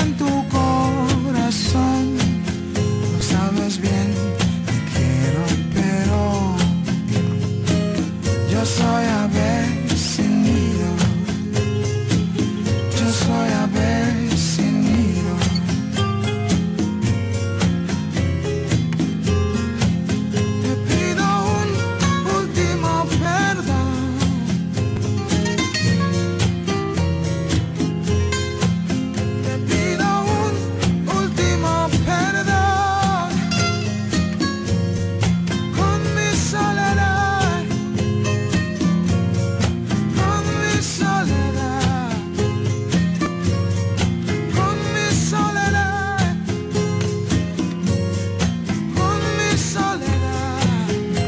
en tu corazón. Lo sabes bien, te quiero, pero yo soy ave sin nido. Yo soy ave sin nido. Te pido un último perdón. Te pido un último perdón. Con mi soledad. Con mi soledad. Con mi soledad. Con mi soledad.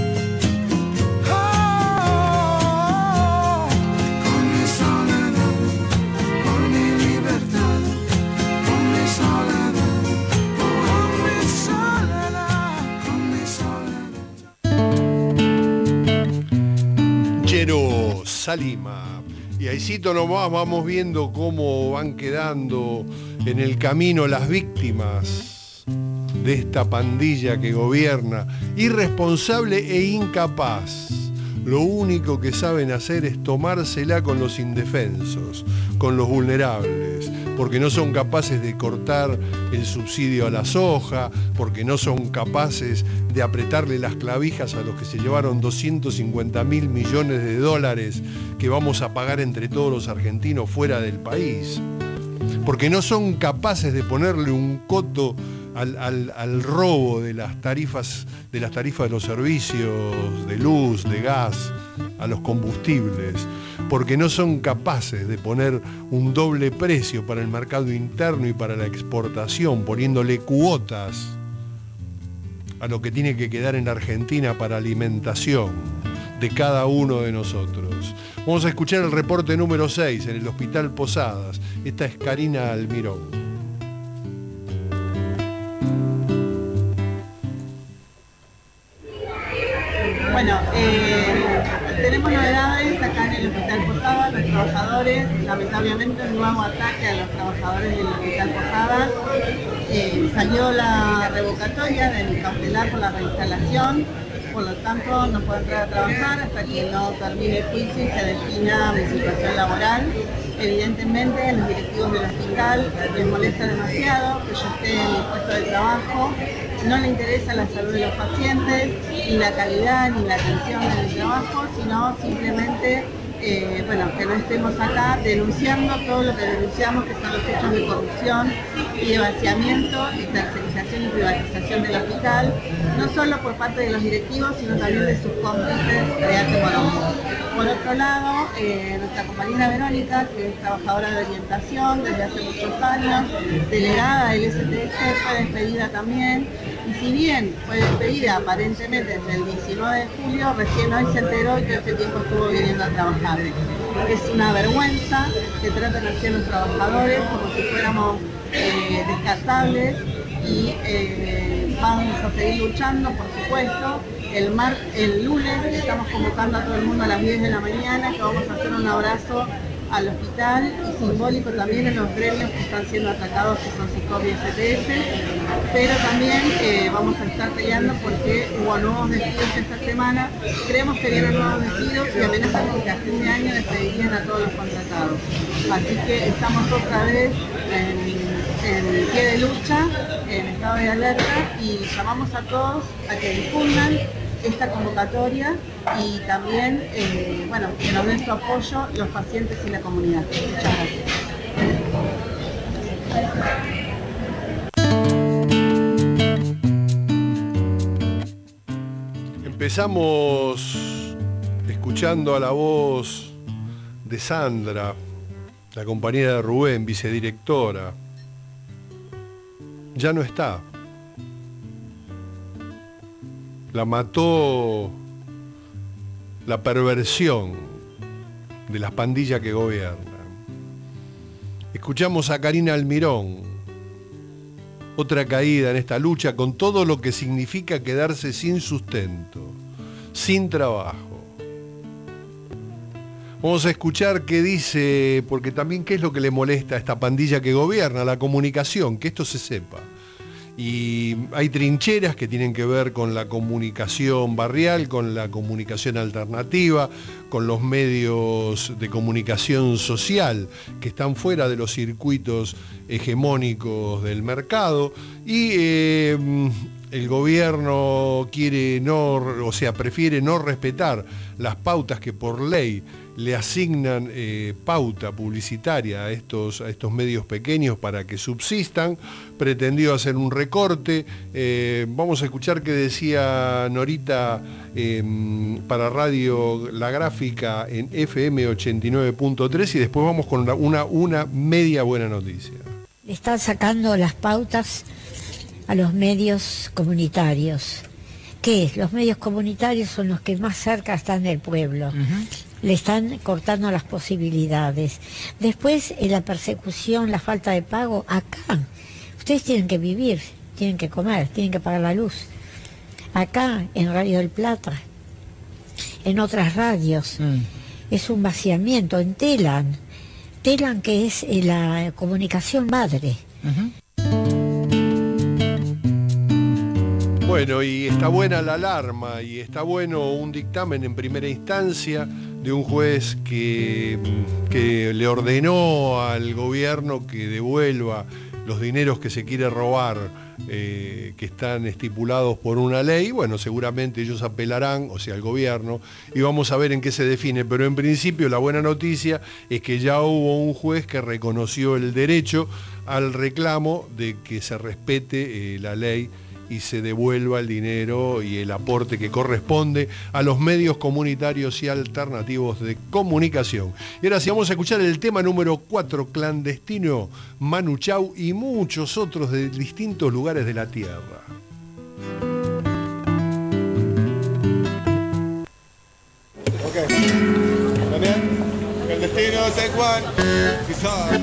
Oh, con mi soledad. Con mi libertad. Con mi soledad. Con mi soledad. Con mi soledad. Jerusalima. Y ahícito nomás vamos viendo cómo van quedando en el camino las víctimas de esta pandilla que gobierna, irresponsable e incapaz. Lo único que saben hacer es tomársela con los indefensos, con los vulnerables, porque no son capaces de cortar el subsidio a la soja, porque no son capaces de apretarle las clavijas a los que se llevaron 250.000 millones de dólares que vamos a pagar entre todos los argentinos fuera del país, porque no son capaces de ponerle un coto al robo de las tarifas de los servicios de luz, de gas, a los combustibles, porque no son capaces de poner un doble precio para el mercado interno y para la exportación, poniéndole cuotas a lo que tiene que quedar en Argentina para alimentación de cada uno de nosotros. Vamos a escuchar el reporte número 6 en el Hospital Posadas. Esta es Karina Almirón. Bueno, tenemos novedades acá en el Hospital Posadas. Los trabajadores, lamentablemente un nuevo ataque a los trabajadores del Hospital Posadas. Salió la revocatoria del cautelar por la reinstalación, por lo tanto no puedo entrar a trabajar hasta que no termine el juicio y se defina mi situación laboral. Evidentemente a los directivos del hospital les molesta demasiado que yo esté en mi puesto de trabajo. No le interesa la salud de los pacientes, ni la calidad, ni la atención en el trabajo, sino simplemente que no estemos acá denunciando todo lo que denunciamos, que son los hechos de corrupción y de vaciamiento y tercerización y privatización del hospital, no solo por parte de los directivos, sino también de sus cómplices de alto económico. Por otro lado, nuestra compañera Verónica, que es trabajadora de orientación desde hace muchos años, delegada del STS, fue despedida también. Y si bien fue despedida aparentemente desde el 19 de julio, recién hoy se enteró y todo este tiempo estuvo viniendo a trabajar. Es una vergüenza que traten así a los trabajadores como si fuéramos descartables y vamos a seguir luchando, por supuesto. El lunes estamos convocando a todo el mundo a las 10 de la mañana, que vamos a hacer un abrazo al hospital y simbólico también en los gremios que están siendo atacados, que son SICOP y STS, pero también vamos a estar peleando porque hubo nuevos despidos esta semana. Creemos que vienen nuevos despidos y amenazan con que a fin de año despedirían a todos los contratados. Así que estamos otra vez en pie de lucha, en estado de alerta, y llamamos a todos a que difundan esta convocatoria y también que nos den su apoyo los pacientes y la comunidad. Muchas gracias. Empezamos escuchando a la voz de Sandra, la compañera de Rubén, vicedirectora. Ya no está. La mató la perversión de las pandillas que gobiernan. Escuchamos a Karina Almirón, otra caída en esta lucha con todo lo que significa quedarse sin sustento, sin trabajo. Vamos a escuchar qué dice, porque también qué es lo que le molesta a esta pandilla que gobierna, la comunicación, que esto se sepa. Y hay trincheras que tienen que ver con la comunicación barrial, con la comunicación alternativa, con los medios de comunicación social que están fuera de los circuitos hegemónicos del mercado, y el gobierno prefiere no respetar las pautas que por ley le asignan pauta publicitaria a estos medios pequeños para que subsistan. Pretendió hacer un recorte. Vamos a escuchar qué decía Norita para Radio La Gráfica en FM 89.3 y después vamos con una media buena noticia. Le están sacando las pautas a los medios comunitarios. ¿Qué es? Los medios comunitarios son los que más cerca están del pueblo. Le están cortando las posibilidades. Después, la persecución, la falta de pago, acá. Ustedes tienen que vivir, tienen que comer, tienen que pagar la luz. Acá, en Radio del Plata, en otras radios, es un vaciamiento. En Telan, que es la comunicación madre. Bueno, y está buena la alarma y está bueno un dictamen en primera instancia de un juez que le ordenó al gobierno que devuelva los dineros que se quiere robar, que están estipulados por una ley. Bueno, seguramente ellos apelarán, o sea, el gobierno, y vamos a ver en qué se define. Pero en principio la buena noticia es que ya hubo un juez que reconoció el derecho al reclamo de que se respete la ley y se devuelva el dinero y el aporte que corresponde a los medios comunitarios y alternativos de comunicación. Y ahora sí, vamos a escuchar el tema número 4, Clandestino, Manu Chao y muchos otros de distintos lugares de la tierra. Ok, ¿está bien? Clandestino, take one, quizás.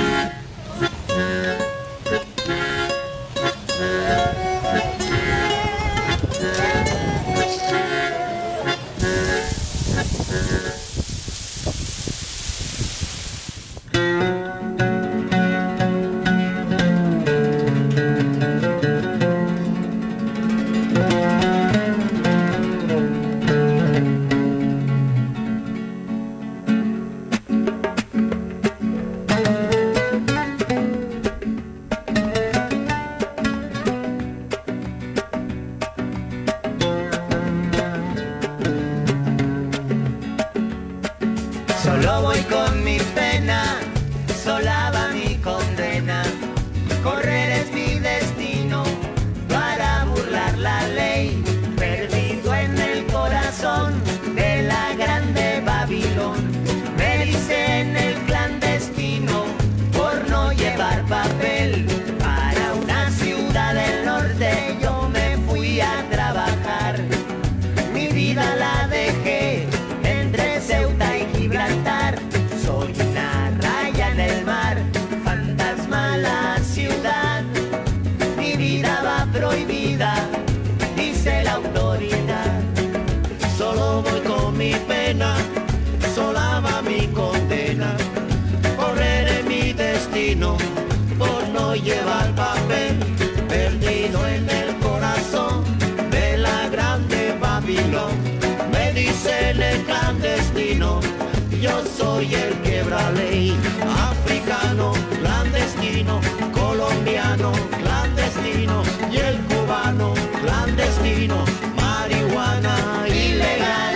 Solo voy con mi pena, sola va mi condena. Correr es mi destino para burlar la ley. Perdido en el corazón de la grande Babilón. Me dicen el clandestino por no llevar papel. Para una ciudad del norte yo me fui a trabajar. Mi vida la dejé entre Ceuta y Gibraltar. Soy una raya en el mar, fantasma la ciudad. Mi vida va prohibida, dice la autoridad. Solo voy con mi pena, sola va mi condena. Correré mi destino por no llevar papel. Perdido en el corazón de la grande Babilón. Me dicen el clandestino, yo soy el quebra ley. Africano, clandestino, colombiano, clandestino, y el cubano, clandestino, marihuana ilegal.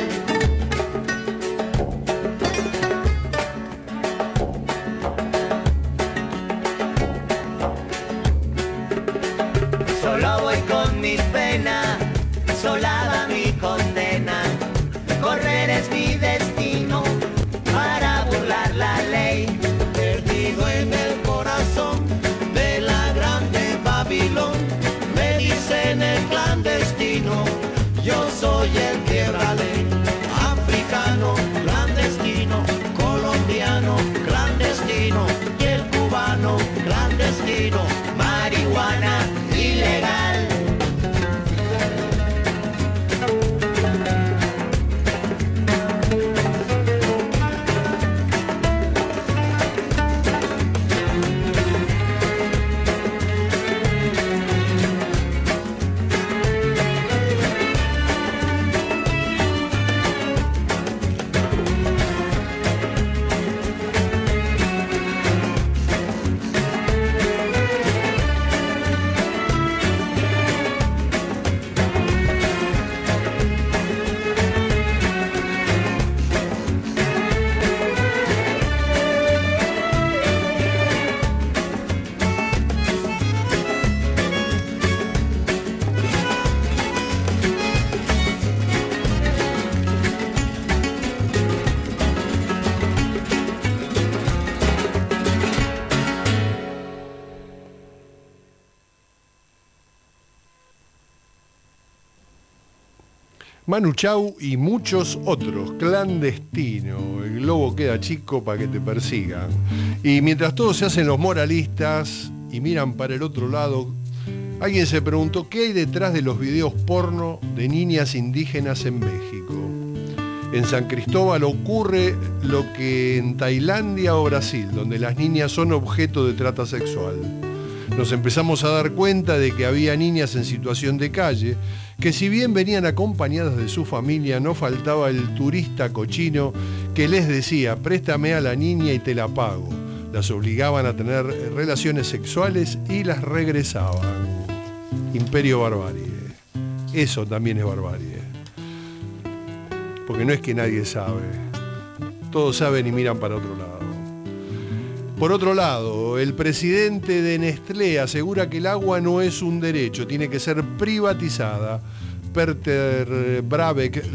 Solo voy con mi pena, sola va mi condena. Correr es mi destino para burlar la ley. Perdido en el corazón de la grande Babilón. Me dicen el clandestino, yo soy el quebra ley. Africano, clandestino, colombiano, clandestino, y el cubano, clandestino, marihuana ilegal. Manu Chao y muchos otros. Clandestino. El globo queda chico para que te persigan. Y mientras todos se hacen los moralistas y miran para el otro lado, alguien se preguntó qué hay detrás de los videos porno de niñas indígenas en México. En San Cristóbal ocurre lo que en Tailandia o Brasil, donde las niñas son objeto de trata sexual. Nos empezamos a dar cuenta de que había niñas en situación de calle, que si bien venían acompañadas de su familia, no faltaba el turista cochino que les decía, préstame a la niña y te la pago. Las obligaban a tener relaciones sexuales y las regresaban. Imperio barbarie. Eso también es barbarie. Porque no es que nadie sabe. Todos saben y miran para otro lado. Por otro lado, el presidente de Nestlé asegura que el agua no es un derecho, tiene que ser privatizada. Peter Brabeck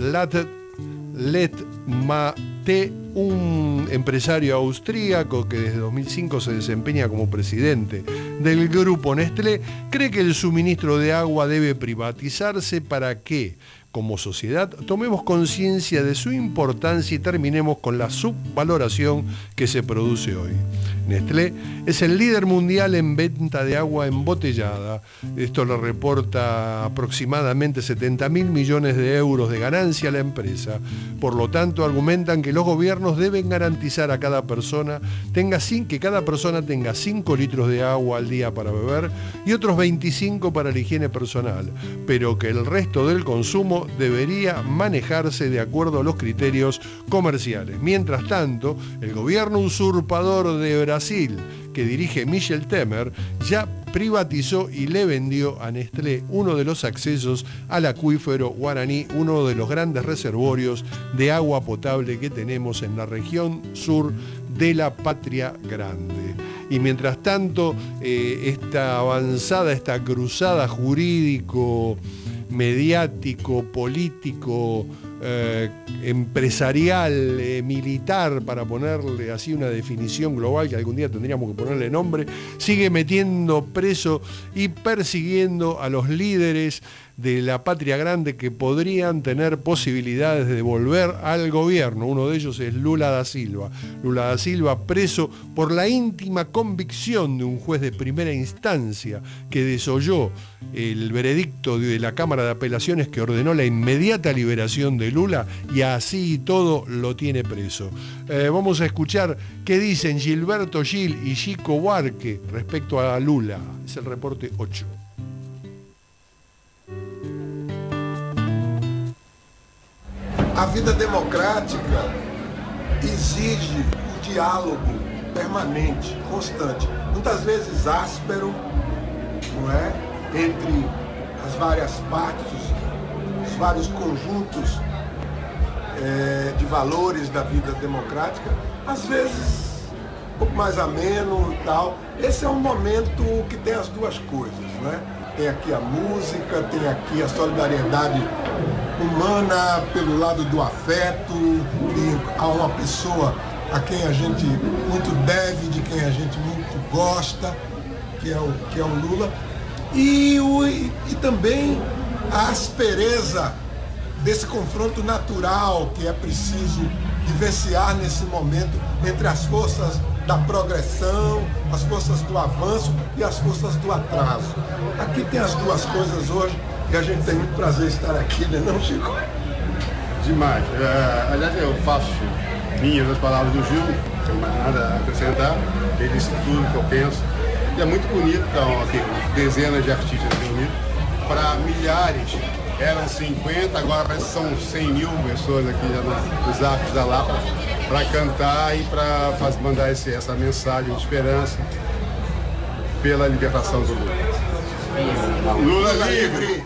Letmate, un empresario austríaco que desde 2005 se desempeña como presidente del grupo Nestlé, cree que el suministro de agua debe privatizarse para que, como sociedad, tomemos conciencia de su importancia y terminemos con la subvaloración que se produce hoy. Nestlé es el líder mundial en venta de agua embotellada. Esto le reporta aproximadamente 70.000 millones de euros de ganancia a la empresa. Por lo tanto, argumentan que los gobiernos deben garantizar a cada persona que cada persona tenga 5 litros de agua al día para beber y otros 25 para la higiene personal, pero que el resto del consumo debería manejarse de acuerdo a los criterios comerciales. Mientras tanto, el gobierno usurpador de Brasil, que dirige Michel Temer, ya privatizó y le vendió a Nestlé uno de los accesos al acuífero Guaraní, uno de los grandes reservorios de agua potable que tenemos en la región sur de la Patria Grande. Y mientras tanto, esta cruzada jurídico, mediático, político, empresarial, militar, para ponerle así una definición global que algún día tendríamos que ponerle nombre, sigue metiendo preso y persiguiendo a los líderes de la Patria Grande que podrían tener posibilidades de volver al gobierno. Uno de ellos es Lula da Silva. Lula da Silva preso por la íntima convicción de un juez de primera instancia que desoyó el veredicto de la Cámara de Apelaciones que ordenó la inmediata liberación de Lula, y así y todo lo tiene preso. Vamos a escuchar qué dicen Gilberto Gil y Chico Buarque respecto a Lula. Es el reporte 8. A vida democrática exige um diálogo permanente, constante, muitas vezes áspero, não é? Entre as várias partes, os vários conjuntos de valores da vida democrática, às vezes um pouco mais ameno e tal. Esse é um momento que tem as duas coisas, né? Tem aqui a música, tem aqui a solidariedade humana pelo lado do afeto, a uma pessoa a quem a gente muito deve, de quem a gente muito gosta, que é o Lula, e também a aspereza desse confronto natural que é preciso vivenciar nesse momento entre as forças da progressão, as forças do avanço e as forças do atraso. Aqui tem as duas coisas hoje e a gente tem muito prazer em estar aqui, né, não, Chico? Demais. Aliás, eu faço minhas as palavras do Gil, não tenho mais nada a acrescentar. Ele disse tudo que eu penso. E é muito bonito, então, aqui, dezenas de artistas reunidos para milhares. Eram 50, agora são 100 mil pessoas aqui já nos arcos da Lapa para cantar e para mandar essa mensagem de esperança pela libertação do Lula. Lula livre!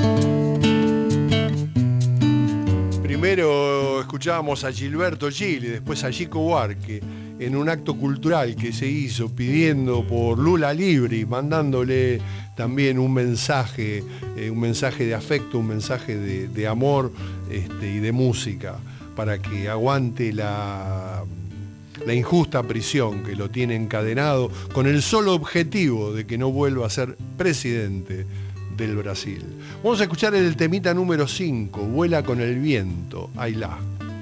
Primero escuchábamos a Gilberto Gil y después a Chico Buarque en un acto cultural que se hizo pidiendo por Lula libre y mandándole también un mensaje de afecto, un mensaje de amor y de música para que aguante la injusta prisión que lo tiene encadenado con el solo objetivo de que no vuelva a ser presidente del Brasil. Vamos a escuchar el temita número 5, Vuela con el viento, Ailá.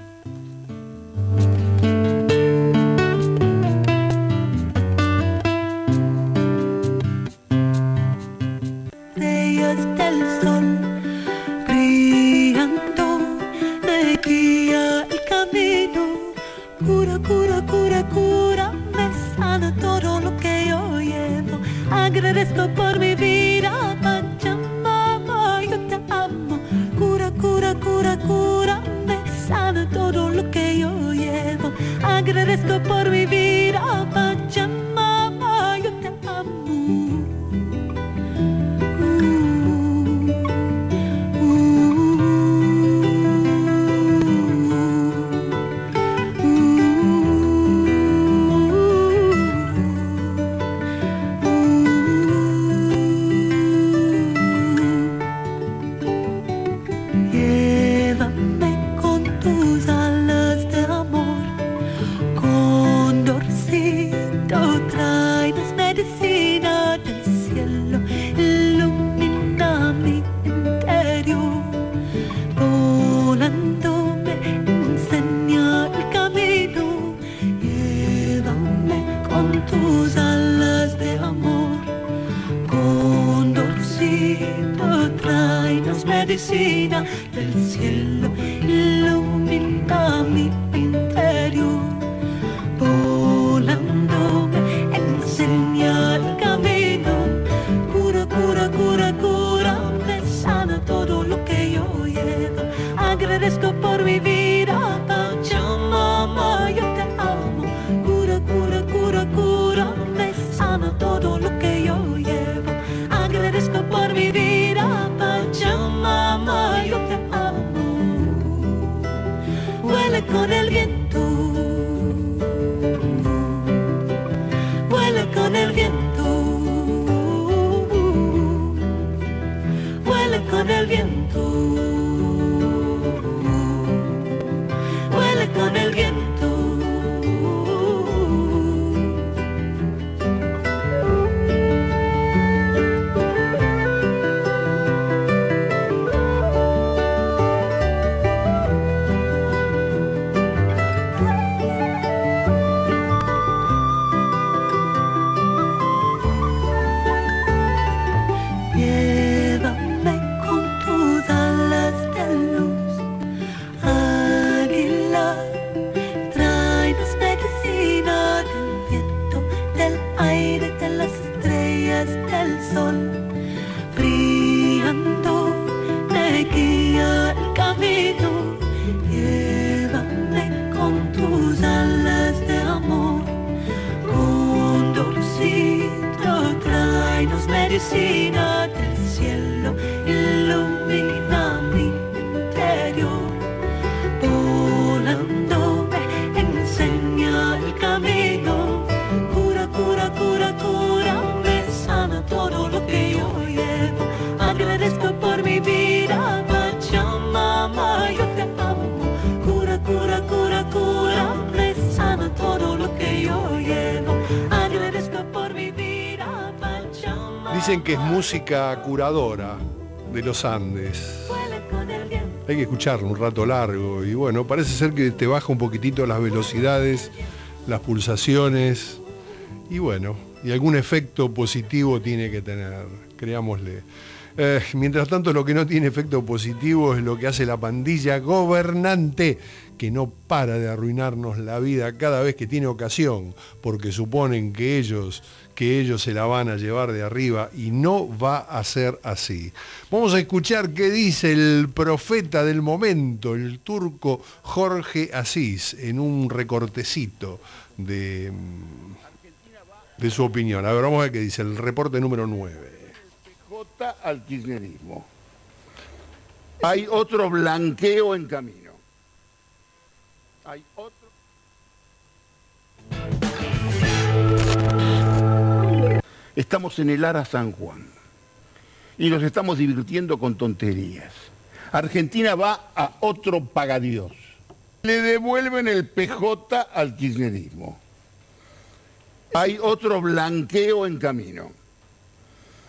Estrellas del sol brillando me guía el camino, cura, cura, cura, cura, me sana todo lo que yo llevo. Agradezco por mi vida, Pachamama, yo te amo. Cura, cura, cura, cura, me sana todo lo que yo llevo. Agradezco por mi vida, Pachamama, yo te amo. Medicina del cielo, ilumina mi interior. Volando me enseña el camino. Cura, cura, cura, cura, me sana todo lo que yo llevo. Agradezco por mi vida, Pachamama, yo te amo. Cura, cura, cura, cura, me sana todo lo que yo llevo. Agradezco por mi vida, Pachamama, yo te amo. Vuela con el viento, vuela con el viento, vuela con el viento, vuela con el viento. Medicina del cielo, ilumina mi interior. Volando me enseña el camino. Cura, cura, cura, cura, me sana todo lo que yo llevo. Agradezco por mi vida, Pachamama, yo te amo. Cura, cura, cura, cura, me sana todo lo que yo llevo. Agradezco por mi vida, Pachamama. Dicen que es música curadora de los Andes. Hay que escucharlo un rato largo y bueno, parece ser que te baja un poquitito las velocidades, las pulsaciones y bueno, y algún efecto positivo tiene que tener, creámosle. Mientras tanto, lo que no tiene efecto positivo es lo que hace la pandilla gobernante, que no para de arruinarnos la vida cada vez que tiene ocasión, porque suponen que ellos se la van a llevar de arriba y no va a ser así. Vamos a escuchar qué dice el profeta del momento, el turco Jorge Asís, en un recortecito de su opinión. A ver, vamos a ver qué dice el reporte número 9. Al kirchnerismo. Hay otro blanqueo en camino. Hay otro. Estamos en el Ara San Juan y nos estamos divirtiendo con tonterías. Argentina va a otro pagadiós. Le devuelven el PJ al kirchnerismo. Hay otro blanqueo en camino.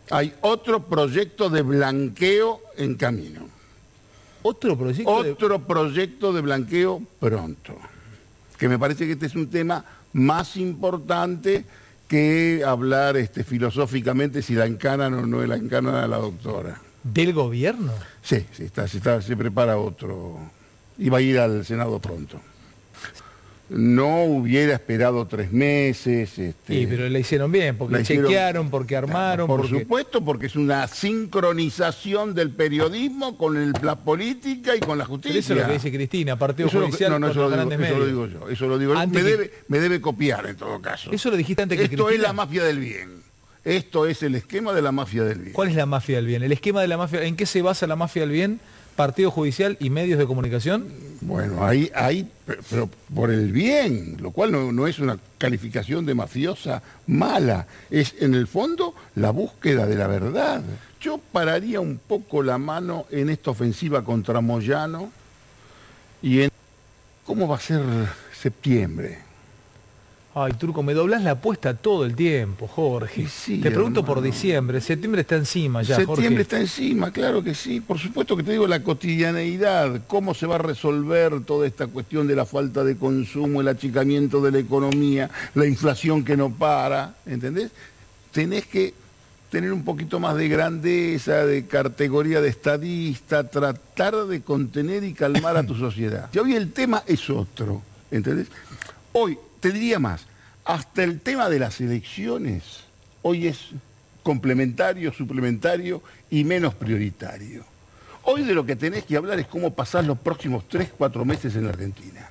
Hay otro proyecto de blanqueo en camino. ¿Otro proyecto? Otro proyecto de blanqueo pronto. Que me parece que este es un tema más importante que hablar filosóficamente si la encanan o no la encanan a la doctora. ¿Del gobierno? Sí, se prepara otro. Iba a ir al Senado pronto. No hubiera esperado 3 meses. Sí, pero le hicieron bien, porque chequearon, porque armaron. Por supuesto, porque es una sincronización del periodismo con la política y con la justicia. Pero eso es lo que dice Cristina, partido judicial con los grandes medios. Eso lo digo yo, eso lo digo yo. Me debe copiar en todo caso. Eso lo dijiste antes que Esto Cristina. es la mafia del bien. Esto es el esquema de la mafia del bien. ¿Cuál es la mafia del bien? El esquema de la mafia, ¿en qué se basa la mafia del bien? ¿Partido judicial y medios de comunicación? Bueno, pero por el bien, lo cual no es una calificación de mafiosa mala, es en el fondo la búsqueda de la verdad. Yo pararía un poco la mano en esta ofensiva contra Moyano y en cómo va a ser septiembre. Ay, Turco, me doblás la apuesta todo el tiempo, Jorge. Sí, te pregunto hermano. por diciembre. Septiembre está encima ya, Septiembre Jorge. está encima, claro que sí. Por supuesto que te digo la cotidianeidad, cómo se va a resolver toda esta cuestión de la falta de consumo, el achicamiento de la economía, la inflación que no para, ¿entendés? Tenés que tener un poquito más de grandeza, de categoría de estadista, tratar de contener y calmar a tu sociedad. Y hoy el tema es otro, ¿entendés? Hoy, te diría más, hasta el tema de las elecciones, hoy es complementario, suplementario y menos prioritario. Hoy de lo que tenés que hablar es cómo pasar los próximos 3, 4 meses en la Argentina.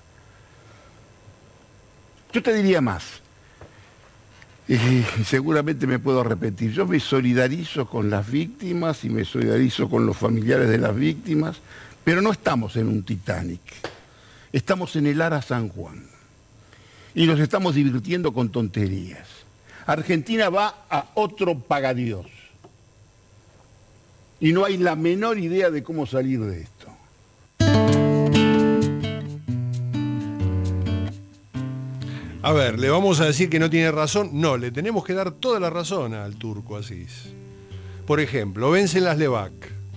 Yo te diría más, y seguramente me puedo repetir, yo me solidarizo con las víctimas y me solidarizo con los familiares de las víctimas, pero no estamos en un Titanic, estamos en el Ara San Juan. Y nos estamos divirtiendo con tonterías. Argentina va a otro pagadiós. Y no hay la menor idea de cómo salir de esto. A ver, ¿le vamos a decir que no tiene razón? No, le tenemos que dar toda la razón al Turco Asís. Por ejemplo, vencen las LEVAC.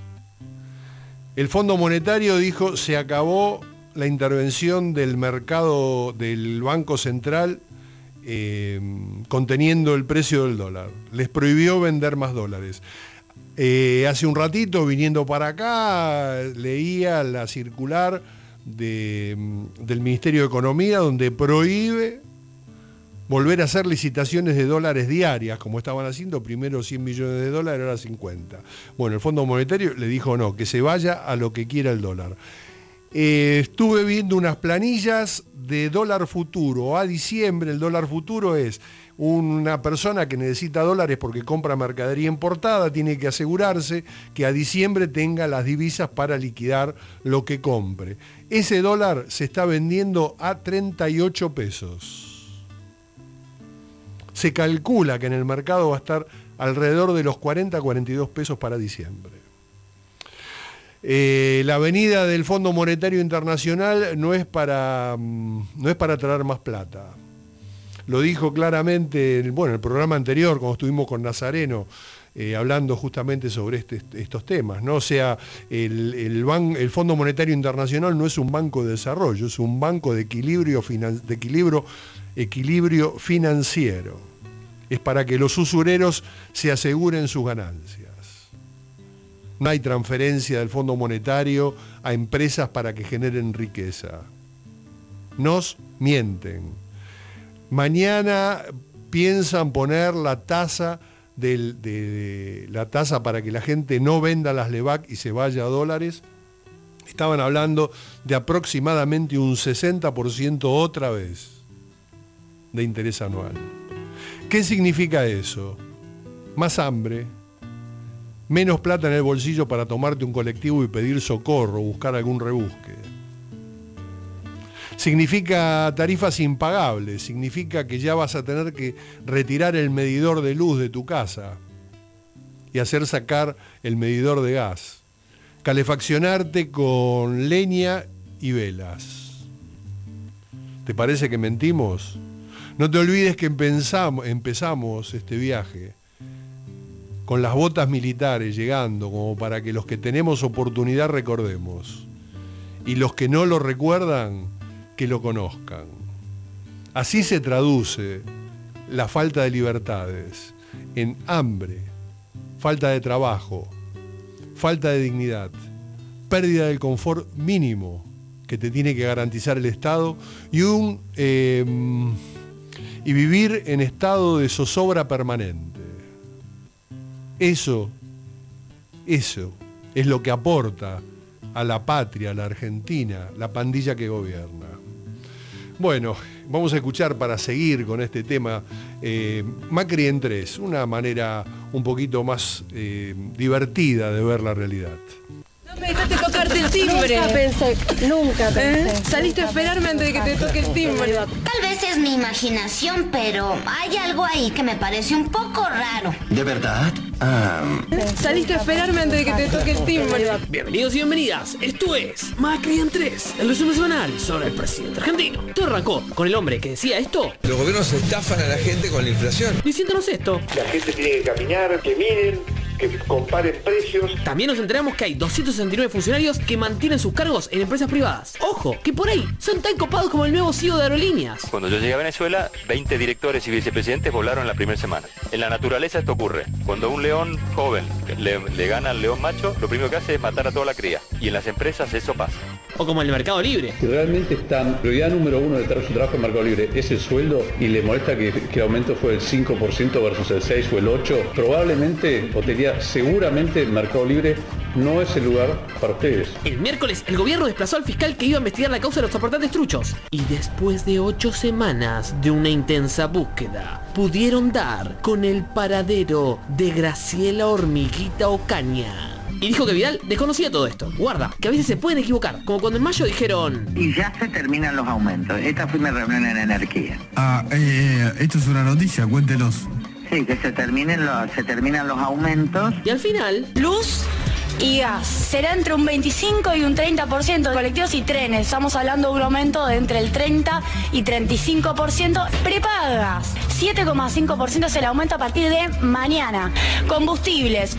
El Fondo Monetario dijo, se acabó la intervención del mercado del Banco Central conteniendo el precio del dólar. Les prohibió vender más dólares. Hace un ratito, viniendo para acá, leía la circular del Ministerio de Economía donde prohíbe volver a hacer licitaciones de dólares diarias, como estaban haciendo, primero 100 millones de dólares, ahora 50. Bueno, el Fondo Monetario le dijo no, que se vaya a lo que quiera el dólar. Estuve viendo unas planillas de dólar futuro. A diciembre el dólar futuro es una persona que necesita dólares porque compra mercadería importada, tiene que asegurarse que a diciembre tenga las divisas para liquidar lo que compre. Ese dólar se está vendiendo a 38 pesos. Se calcula que en el mercado va a estar alrededor de los 40 a 42 pesos para diciembre. La venida del Fondo Monetario Internacional no es para traer más plata. Lo dijo claramente en el programa anterior, cuando estuvimos con Nazareno, hablando justamente sobre estos temas, ¿no? O sea, el Fondo Monetario Internacional no es un banco de desarrollo, es un banco de equilibrio financiero. Es para que los usureros se aseguren sus ganancias. No hay transferencia del Fondo Monetario a empresas para que generen riqueza. Nos mienten. Mañana piensan poner la tasa para que la gente no venda las LEVAC y se vaya a dólares. Estaban hablando de aproximadamente un 60% otra vez de interés anual. ¿Qué significa eso? Más hambre, menos plata en el bolsillo para tomarte un colectivo y pedir socorro, buscar algún rebusque. Significa tarifas impagables, significa que ya vas a tener que retirar el medidor de luz de tu casa y hacer sacar el medidor de gas, calefaccionarte con leña y velas. ¿Te parece que mentimos? No te olvides que empezamos este viaje con las botas militares llegando, como para que los que tenemos oportunidad recordemos. Y los que no lo recuerdan, que lo conozcan. Así se traduce la falta de libertades en hambre, falta de trabajo, falta de dignidad, pérdida del confort mínimo que te tiene que garantizar el Estado y vivir en estado de zozobra permanente. Eso es lo que aporta a la patria, a la Argentina, la pandilla que gobierna. Bueno, vamos a escuchar para seguir con este tema Macri en 3, una manera un poquito más divertida de ver la realidad. No me dejaste tocarte el timbre. Nunca pensé. Saliste a esperarme antes de que te toque el timbre. Tal vez es mi imaginación, pero hay algo ahí que me parece un poco raro. ¿De verdad? Saliste a esperarme antes de que te toque el timbre. Bienvenidos y bienvenidas. Esto es Macri en 3, el resumen semanal sobre el presidente argentino. Todo arrancó con el hombre que decía esto. Los gobiernos estafan a la gente con la inflación. Diciéndonos esto. La gente tiene que caminar, que miren, que comparen precios. También nos enteramos que hay 269 funcionarios que mantienen sus cargos en empresas privadas. Ojo, que por ahí son tan copados como el nuevo CEO de Aerolíneas. Cuando yo llegué a Venezuela, 20 directores y vicepresidentes volaron la primera semana. En la naturaleza esto ocurre. Cuando un león joven le gana al león macho, lo primero que hace es matar a toda la cría. Y en las empresas eso pasa. O como en el Mercado Libre. Si realmente está prioridad número 1 de tener su trabajo en Mercado Libre es el sueldo y le molesta que el aumento fue el 5% versus el 6 o el 8, probablemente, o te diría, seguramente Mercado Libre no es el lugar para ustedes. El miércoles el gobierno desplazó al fiscal que iba a investigar la causa de los aportantes truchos. Y después de 8 semanas de una intensa búsqueda, pudieron dar con el paradero de Graciela Hormiguita Ocaña. Y dijo que Vidal desconocía todo esto. Guarda, que a veces se pueden equivocar, como cuando en mayo dijeron... Y ya se terminan los aumentos. Esta fue una reunión en energía. Esto es una noticia, cuéntenos. Sí, que se terminan los aumentos. Y al final... Luz y gas. Será entre un 25 y un 30% de colectivos y trenes. Estamos hablando de un aumento de entre el 30 y 35%. Prepagas, 7,5% es el aumento a partir de mañana. Combustibles,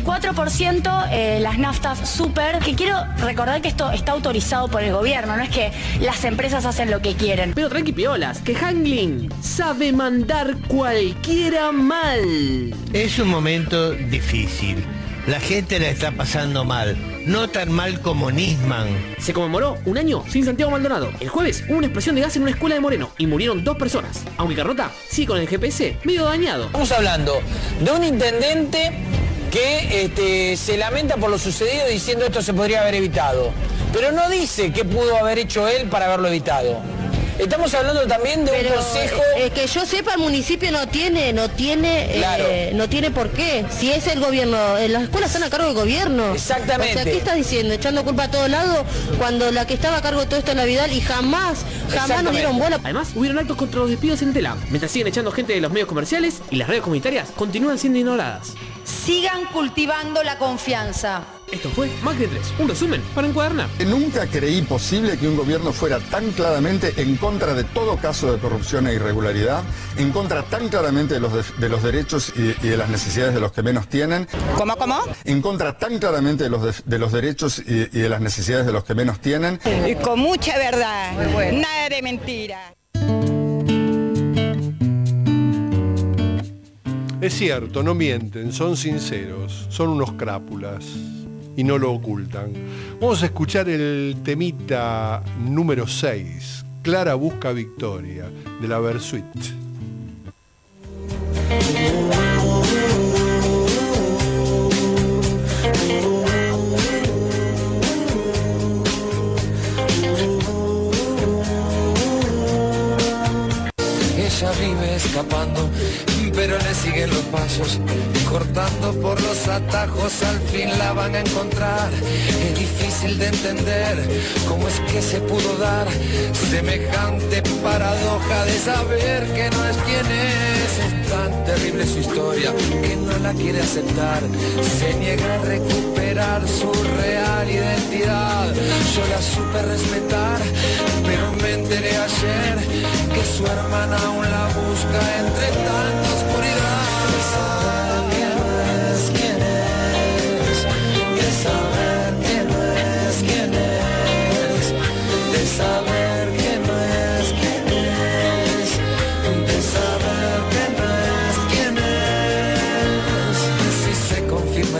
4% las naftas super. Que quiero recordar que esto está autorizado por el gobierno, no es que las empresas hacen lo que quieren. Pero tranqui piolas, que Hangling sabe mandar cualquiera mal. Es un momento difícil. La gente la está pasando mal, no tan mal como Nisman. Se conmemoró un año sin Santiago Maldonado. El jueves hubo una explosión de gas en una escuela de Moreno y murieron 2 personas. Aunque Carrota sigue con el GPS medio dañado. Estamos hablando de un intendente que se lamenta por lo sucedido diciendo esto se podría haber evitado. Pero no dice qué pudo haber hecho él para haberlo evitado. Estamos hablando también de un consejo... que yo sepa, el municipio no tiene por qué. Si es el gobierno, las escuelas están a cargo del gobierno. Exactamente. O sea, ¿qué estás diciendo? Echando culpa a todos lados cuando la que estaba a cargo de todo esto es la Vidal y jamás nos dieron bola. Además, hubieron actos contra los despidos en Tela, mientras siguen echando gente de los medios comerciales y las redes comunitarias continúan siendo ignoradas. Sigan cultivando la confianza. Esto fue Macri 3, un resumen para encuadernar. Nunca creí posible que un gobierno fuera tan claramente en contra de todo caso de corrupción e irregularidad, en contra tan claramente de los derechos y de las necesidades de los que menos tienen. ¿Cómo? En contra tan claramente de los derechos y de las necesidades de los que menos tienen. Y con mucha verdad, nada de mentira. Es cierto, no mienten, son sinceros, son unos crápulas. Y no lo ocultan. Vamos a escuchar el temita número 6, Clara busca victoria, de la Versuit. Ella vive escapando, pero le siguen los pasos, cortando por los atajos, al fin la van a encontrar. Es difícil de entender cómo es que se pudo dar semejante paradoja de saber que no es quien es. Es tan terrible su historia que no la quiere aceptar, se niega a recuperar su real identidad. Yo la supe respetar, pero me enteré ayer que su hermana aún la busca entre tanta oscuridad. ¿Quién es?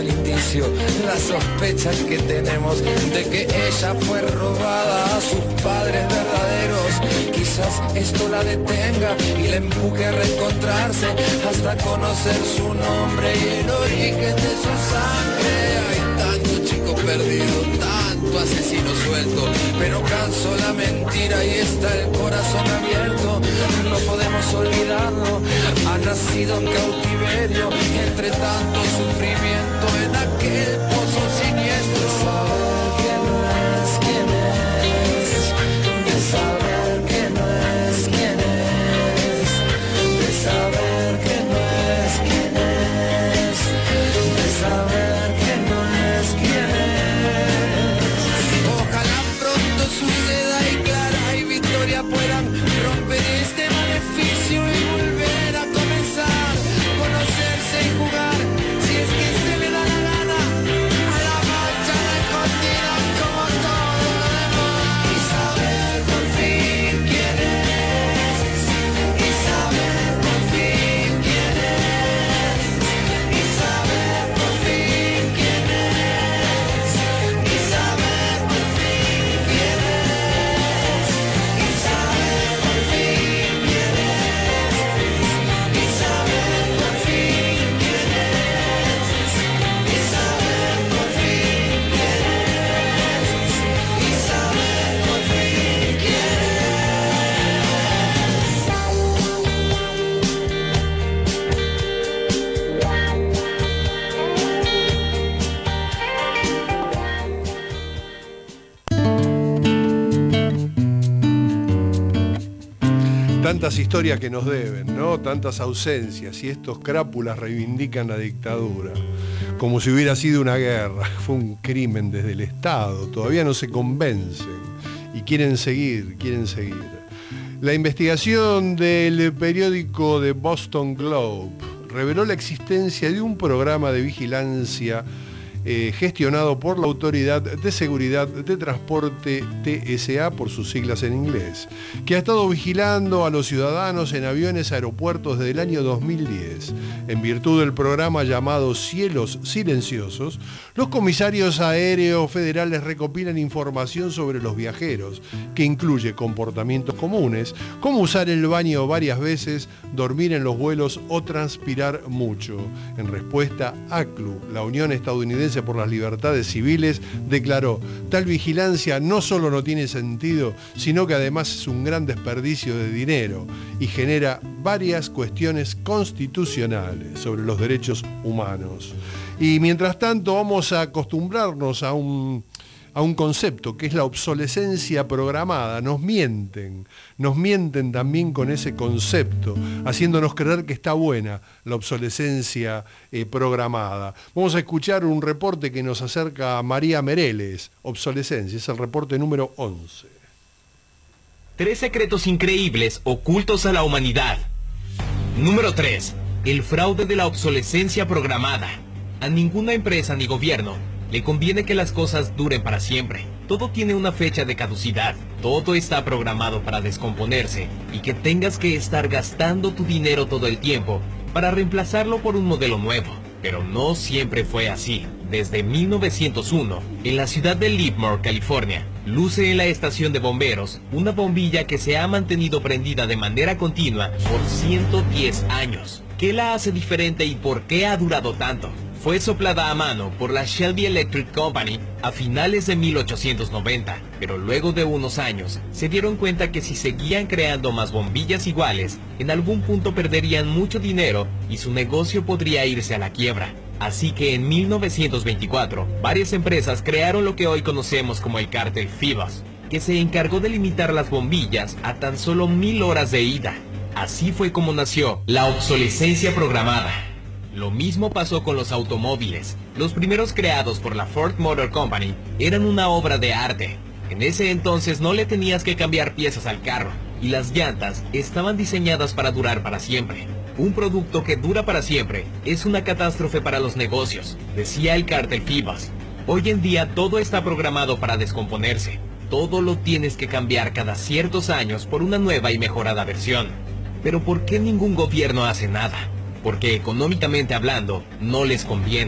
al indicio, las sospechas que tenemos de que ella fue robada a sus padres verdaderos. Quizás esto la detenga y la empuje a reencontrarse hasta conocer su nombre y el origen de su sangre. Hay tanto chico perdido, tanto asesino suelto, pero canso la mentira y está el corazón abierto. No podemos olvidarlo, ha nacido en cautiverio entre tanto sufrimiento en aquel pozo siniestro. Saber que no es quien es, de saber que no es quien es, de saber que no es quien es, de saber que no es quien es. Ojalá pronto suceda y Clara y Victoria puedan romper este maleficio y volver a comenzar, conocerse y jugar, si es que se le da la gana, a la marcha de escondidas como todo lo demás. Y saber por fin quién es, y saber por fin quién es, y saber por fin quién es, y saber por fin quién es, y saber por fin quién es, y saber por fin quién es, y saber por fin quién es, y saber por fin quién Tantas historias que nos deben, ¿no? Tantas ausencias, y estos crápulas reivindican la dictadura, como si hubiera sido una guerra. Fue un crimen desde el Estado, todavía no se convencen y quieren seguir, quieren seguir. La investigación del periódico The Boston Globe reveló la existencia de un programa de vigilancia gestionado por la Autoridad de Seguridad de Transporte, TSA por sus siglas en inglés, que ha estado vigilando a los ciudadanos en aviones aeropuertos desde el año 2010. En virtud del programa llamado Cielos Silenciosos, los comisarios aéreos federales recopilan información sobre los viajeros, que incluye comportamientos comunes, como usar el baño varias veces, dormir en los vuelos o transpirar mucho. En respuesta, ACLU, la Unión Estadounidense por las Libertades Civiles, declaró: tal vigilancia no solo no tiene sentido, sino que además es un gran desperdicio de dinero y genera varias cuestiones constitucionales sobre los derechos humanos. Y mientras tanto vamos a acostumbrarnos a un concepto que es la obsolescencia programada. Nos mienten también con ese concepto, haciéndonos creer que está buena la obsolescencia programada. Vamos a escuchar un reporte que nos acerca María Mereles. Obsolescencia, es el reporte número 11. 3 secretos increíbles ocultos a la humanidad. Número 3. El fraude de la obsolescencia programada. A ninguna empresa ni gobierno le conviene que las cosas duren para siempre. Todo tiene una fecha de caducidad. Todo está programado para descomponerse y que tengas que estar gastando tu dinero todo el tiempo para reemplazarlo por un modelo nuevo. Pero no siempre fue así. Desde 1901, en la ciudad de Livermore, California, luce en la estación de bomberos una bombilla que se ha mantenido prendida de manera continua por 110 años. ¿Qué la hace diferente y por qué ha durado tanto? Fue soplada a mano por la Shelby Electric Company a finales de 1890, pero luego de unos años se dieron cuenta que si seguían creando más bombillas iguales, en algún punto perderían mucho dinero y su negocio podría irse a la quiebra. Así que en 1924, varias empresas crearon lo que hoy conocemos como el cártel Phoebus, que se encargó de limitar las bombillas a tan solo 1000 horas de ida. Así fue como nació la obsolescencia programada. Lo mismo pasó con los automóviles. Los primeros creados por la Ford Motor Company eran una obra de arte. En ese entonces no le tenías que cambiar piezas al carro, y las llantas estaban diseñadas para durar para siempre. Un producto que dura para siempre es una catástrofe para los negocios, decía el cártel Phoebus. Hoy en día todo está programado para descomponerse. Todo lo tienes que cambiar cada ciertos años por una nueva y mejorada versión. Pero ¿por qué ningún gobierno hace nada? Porque económicamente hablando, no les conviene.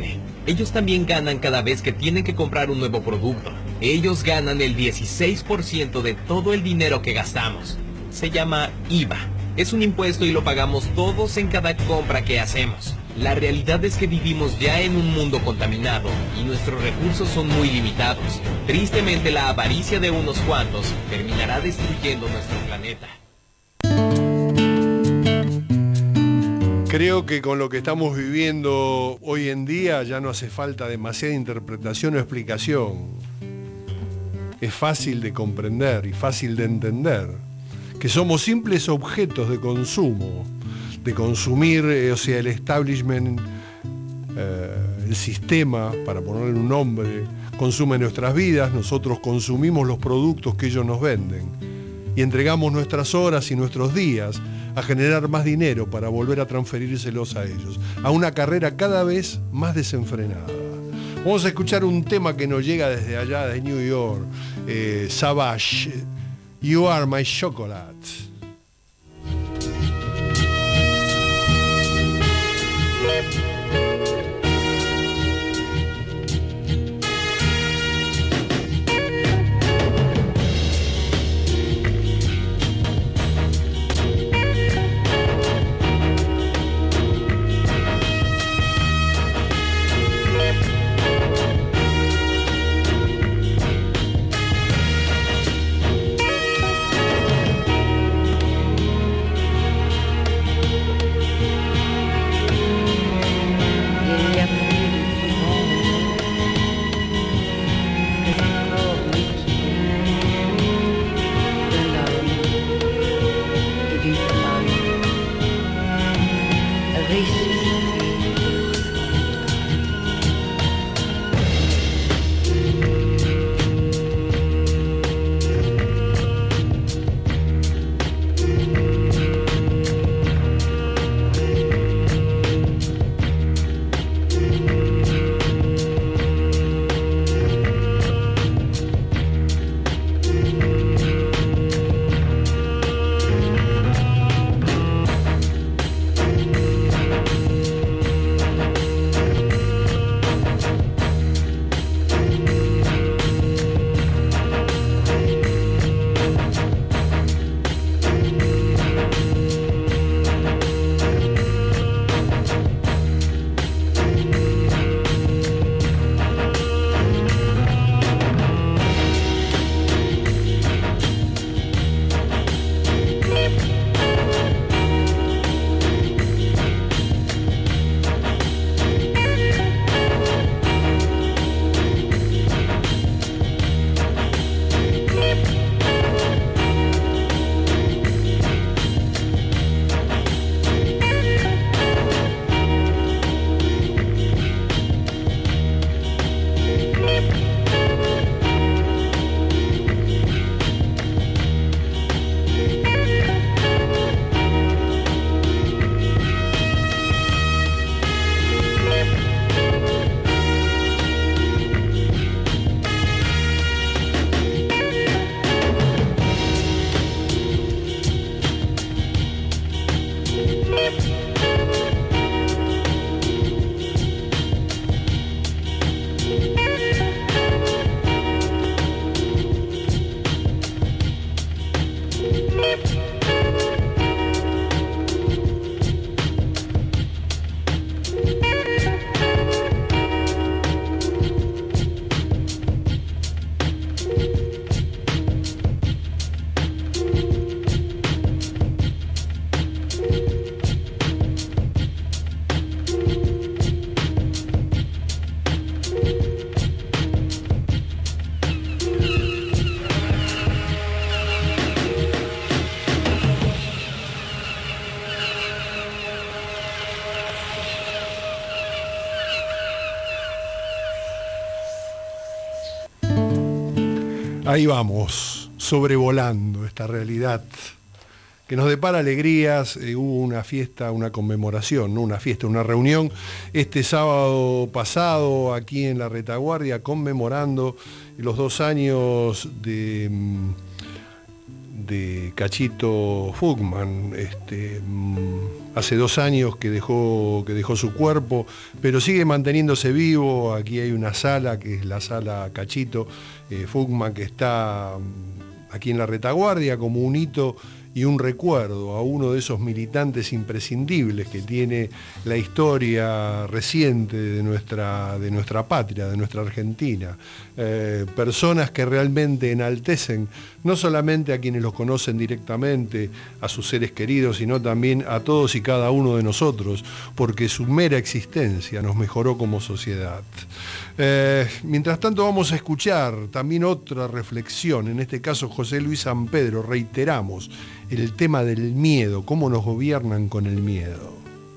Ellos también ganan cada vez que tienen que comprar un nuevo producto. Ellos ganan el 16% de todo el dinero que gastamos. Se llama IVA. Es un impuesto y lo pagamos todos en cada compra que hacemos. La realidad es que vivimos ya en un mundo contaminado y nuestros recursos son muy limitados. Tristemente, la avaricia de unos cuantos terminará destruyendo nuestro planeta. Creo que con lo que estamos viviendo hoy en día ya no hace falta demasiada interpretación o explicación. Es fácil de comprender y fácil de entender que somos simples objetos de consumo, de consumir, o sea, el establishment, el sistema, para ponerle un nombre, consume nuestras vidas, nosotros consumimos los productos que ellos nos venden y entregamos nuestras horas y nuestros días a generar más dinero para volver a transferírselos a ellos, a una carrera cada vez más desenfrenada. Vamos a escuchar un tema que nos llega desde allá, de New York, Savage, You Are My Chocolate. Ahí vamos, sobrevolando esta realidad que nos depara alegrías. Hubo una fiesta, una conmemoración, no una fiesta, una reunión este sábado pasado aquí en la Retaguardia, conmemorando los 2 años Cachito Fugman. Hace 2 años que dejó su cuerpo, pero sigue manteniéndose vivo. Aquí hay una sala, que es la sala Cachito Fugman, que está aquí en la retaguardia como un hito y un recuerdo a uno de esos militantes imprescindibles que tiene la historia reciente de nuestra patria, de nuestra Argentina. Personas que realmente enaltecen no solamente a quienes los conocen directamente, a sus seres queridos, sino también a todos y cada uno de nosotros, porque su mera existencia nos mejoró como sociedad. Mientras tanto vamos a escuchar también otra reflexión, en este caso José Luis San Pedro. Reiteramos el tema del miedo, cómo nos gobiernan con el miedo.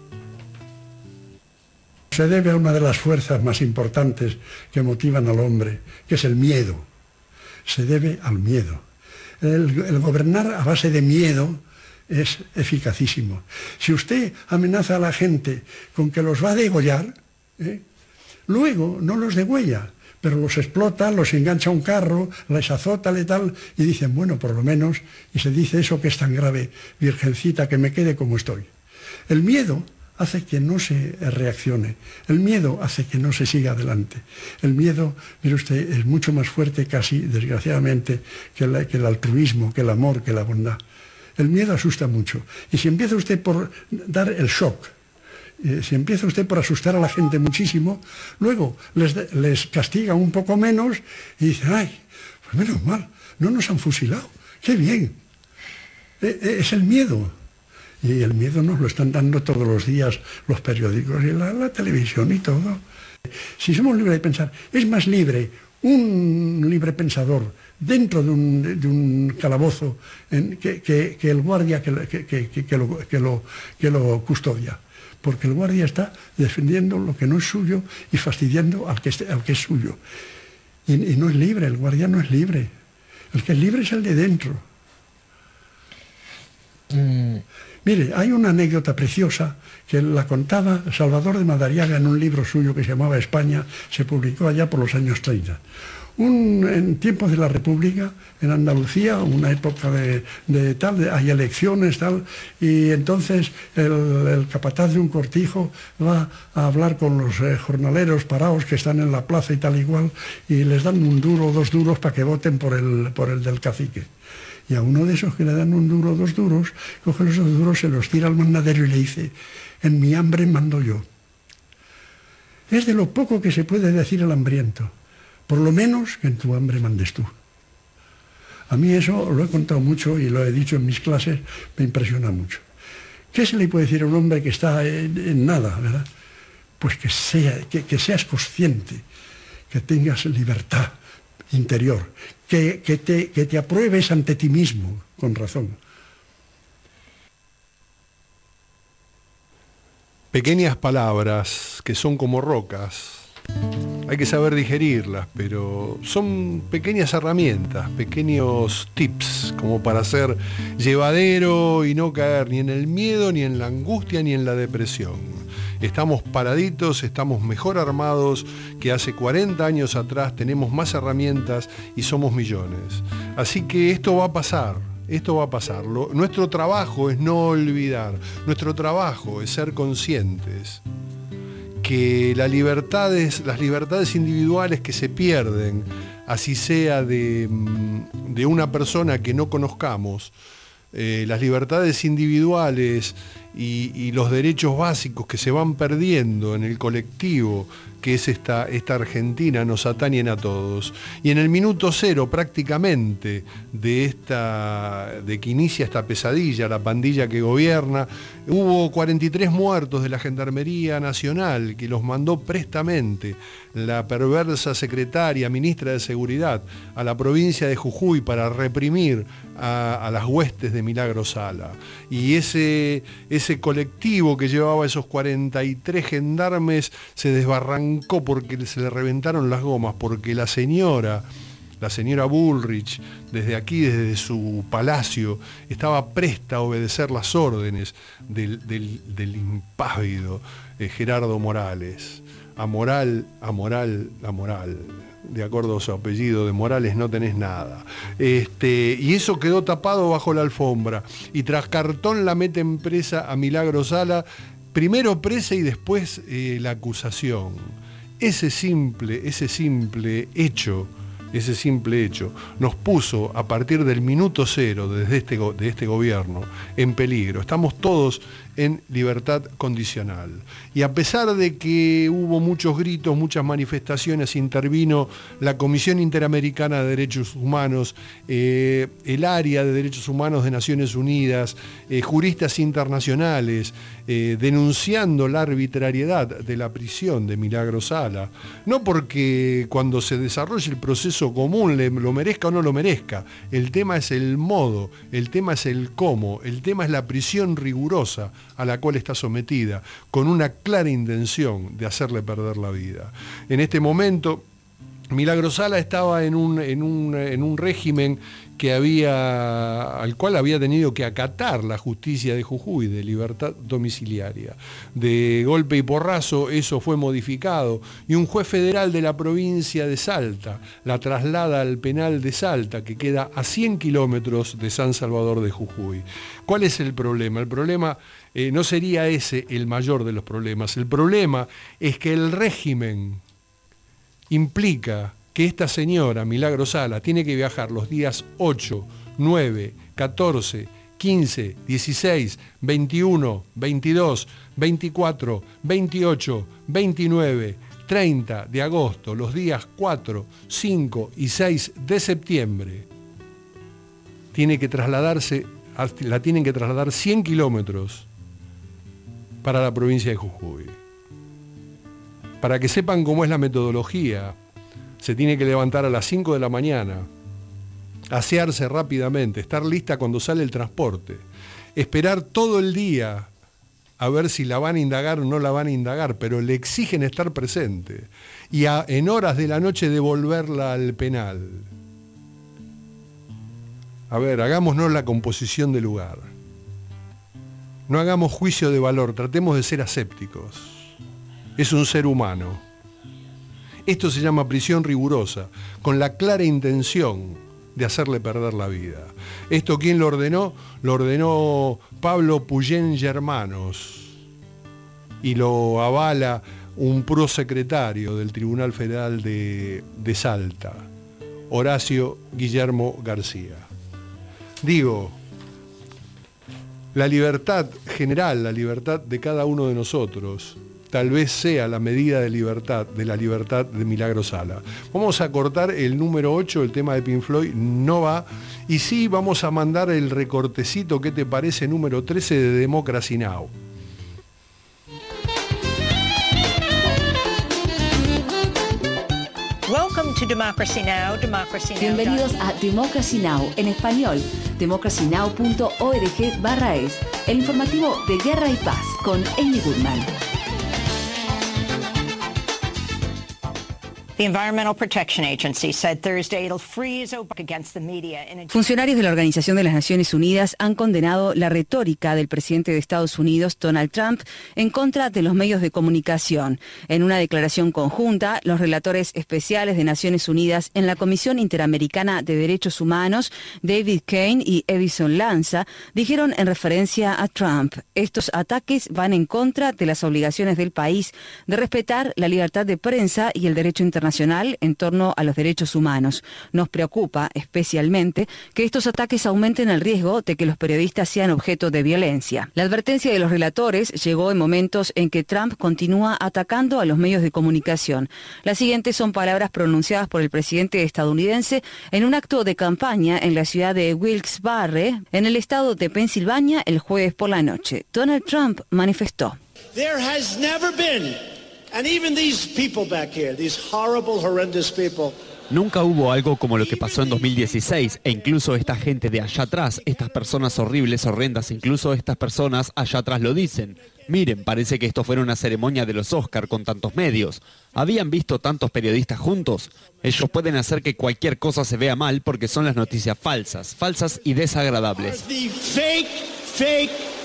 Se debe a una de las fuerzas más importantes que motivan al hombre, que es el miedo. Se debe al miedo. El gobernar a base de miedo es eficacísimo. Si usted amenaza a la gente con que los va a degollar, luego no los degüella, pero los explota, los engancha a un carro, les azota, tal, y dicen, bueno, por lo menos, y se dice eso que es tan grave, virgencita, que me quede como estoy. El miedo hace que no se reaccione, el miedo hace que no se siga adelante. El miedo, mire usted, es mucho más fuerte casi, desgraciadamente, que el altruismo, que el amor, que la bondad. El miedo asusta mucho. Y si empieza usted por dar el shock, si empieza usted por asustar a la gente muchísimo, luego les castiga un poco menos y dice, ay, pues menos mal, no nos han fusilado, qué bien. Es el miedo. Y el miedo nos lo están dando todos los días los periódicos y la televisión y todo. Si somos libres de pensar, es más libre un libre pensador dentro de un calabozo que el guardia que lo custodia. Porque el guardia está defendiendo lo que no es suyo y fastidiando al que es suyo. Y no es libre, el guardia no es libre. El que es libre es el de dentro. Mire, hay una anécdota preciosa que la contaba Salvador de Madariaga en un libro suyo que se llamaba España, se publicó allá por los años 30. En tiempos de la República, en Andalucía, una época hay elecciones, tal, y entonces el capataz de un cortijo va a hablar con los jornaleros parados que están en la plaza y tal igual, y les dan 1 duro o 2 duros para que voten por el del cacique. Y a uno de esos que le dan 1 duro o 2 duros, coge los 2 duros, se los tira al mandadero y le dice, en mi hambre mando yo. Es de lo poco que se puede decir el hambriento. Por lo menos que en tu hambre mandes tú. A mí eso lo he contado mucho y lo he dicho en mis clases, me impresiona mucho. ¿Qué se le puede decir a un hombre que está en nada, verdad? Pues que seas consciente, que tengas libertad interior, que te apruebes ante ti mismo, con razón. Pequeñas palabras que son como rocas. Hay que saber digerirlas, pero son pequeñas herramientas, pequeños tips como para ser llevadero y no caer ni en el miedo, ni en la angustia, ni en la depresión. Estamos paraditos, estamos mejor armados que hace 40 años atrás, tenemos más herramientas y somos millones. Así que esto va a pasar. Esto va a pasar. Nuestro trabajo es no olvidar, nuestro trabajo es ser conscientes que las libertades individuales que se pierden, así sea de una persona que no conozcamos, las libertades individuales y los derechos básicos que se van perdiendo en el colectivo, que es esta Argentina, nos atañen a todos. Y en el minuto cero prácticamente de que inicia esta pesadilla, la pandilla que gobierna, hubo 43 muertos de la Gendarmería Nacional, que los mandó prestamente la perversa secretaria, ministra de Seguridad, a la provincia de Jujuy para reprimir a las huestes de Milagro Sala. Y ese colectivo que llevaba esos 43 gendarmes se desbarrancó porque se le reventaron las gomas, porque la señora Bullrich, desde su palacio, estaba presta a obedecer las órdenes del impávido Gerardo Morales. amoral, de acuerdo a su apellido, de Morales no tenés nada. Y eso quedó tapado bajo la alfombra. Y tras cartón la meten presa a Milagro Sala, primero presa y después la acusación. Ese simple hecho nos puso a partir del minuto cero de este gobierno en peligro. Estamos todos en libertad condicional. Y a pesar de que hubo muchos gritos, muchas manifestaciones, intervino la Comisión Interamericana de Derechos Humanos, el área de Derechos Humanos de Naciones Unidas, juristas internacionales, denunciando la arbitrariedad de la prisión de Milagro Sala, no porque cuando se desarrolle el proceso común lo merezca o no lo merezca, el tema es el modo, el tema es el cómo, el tema es la prisión rigurosa a la cual está sometida, con una clara intención de hacerle perder la vida. En este momento, Milagro Sala estaba en un régimen al cual había tenido que acatar la justicia de Jujuy, de libertad domiciliaria. De golpe y porrazo eso fue modificado y un juez federal de la provincia de Salta la traslada al penal de Salta, que queda a 100 kilómetros de San Salvador de Jujuy. ¿Cuál es el problema? El problema no sería ese el mayor de los problemas. El problema es que el régimen implica que esta señora, Milagro Sala, tiene que viajar los días 8, 9, 14, 15, 16, 21, 22, 24, 28, 29, 30 de agosto, los días 4, 5 y 6 de septiembre. La tienen que trasladar 100 kilómetros para la provincia de Jujuy. Para que sepan cómo es la metodología, se tiene que levantar a las 5 de la mañana, asearse rápidamente, estar lista cuando sale el transporte, esperar todo el día a ver si la van a indagar o no la van a indagar, pero le exigen estar presente, y en horas de la noche devolverla al penal. A ver, hagámonos la composición del lugar. No hagamos juicio de valor, tratemos de ser asépticos. Es un ser humano. Esto se llama prisión rigurosa, con la clara intención de hacerle perder la vida. ¿Esto quién lo ordenó? Lo ordenó Pablo Puyén Germanos y lo avala un prosecretario del Tribunal Federal de Salta, Horacio Guillermo García. Digo, la libertad general, la libertad de cada uno de nosotros, tal vez sea la medida de la libertad de Milagro Sala. Vamos a cortar el número 8, el tema de Pink Floyd no va, y sí vamos a mandar el recortecito, ¿qué te parece? Número 13 de Democracy Now! Welcome to Democracy Now! Bienvenidos a Democracy Now! En español, democracynow.org/es, el informativo de Guerra y Paz con Amy Goodman. Funcionarios de la Organización de las Naciones Unidas han condenado la retórica del presidente de Estados Unidos, Donald Trump, en contra de los medios de comunicación. En una declaración conjunta, los relatores especiales de Naciones Unidas en la Comisión Interamericana de Derechos Humanos, David Kane y Edison Lanza, dijeron en referencia a Trump: estos ataques van en contra de las obligaciones del país de respetar la libertad de prensa y el derecho internacional en torno a los derechos humanos. Nos preocupa especialmente que estos ataques aumenten el riesgo de que los periodistas sean objeto de violencia. La advertencia de los relatores llegó en momentos en que Trump continúa atacando a los medios de comunicación. Las siguientes son palabras pronunciadas por el presidente estadounidense en un acto de campaña en la ciudad de Wilkes-Barre, en el estado de Pensilvania, el jueves por la noche. Donald Trump manifestó: There has never been, and even these people back here, these horrible, horrendous people. Nunca hubo algo como lo que pasó en 2016, e incluso esta gente de allá atrás, estas personas horribles, horrendas, incluso estas personas allá atrás lo dicen. Miren, parece que esto fuera una ceremonia de los Oscar con tantos medios. ¿Habían visto tantos periodistas juntos? Ellos pueden hacer que cualquier cosa se vea mal porque son las noticias falsas y desagradables. The fake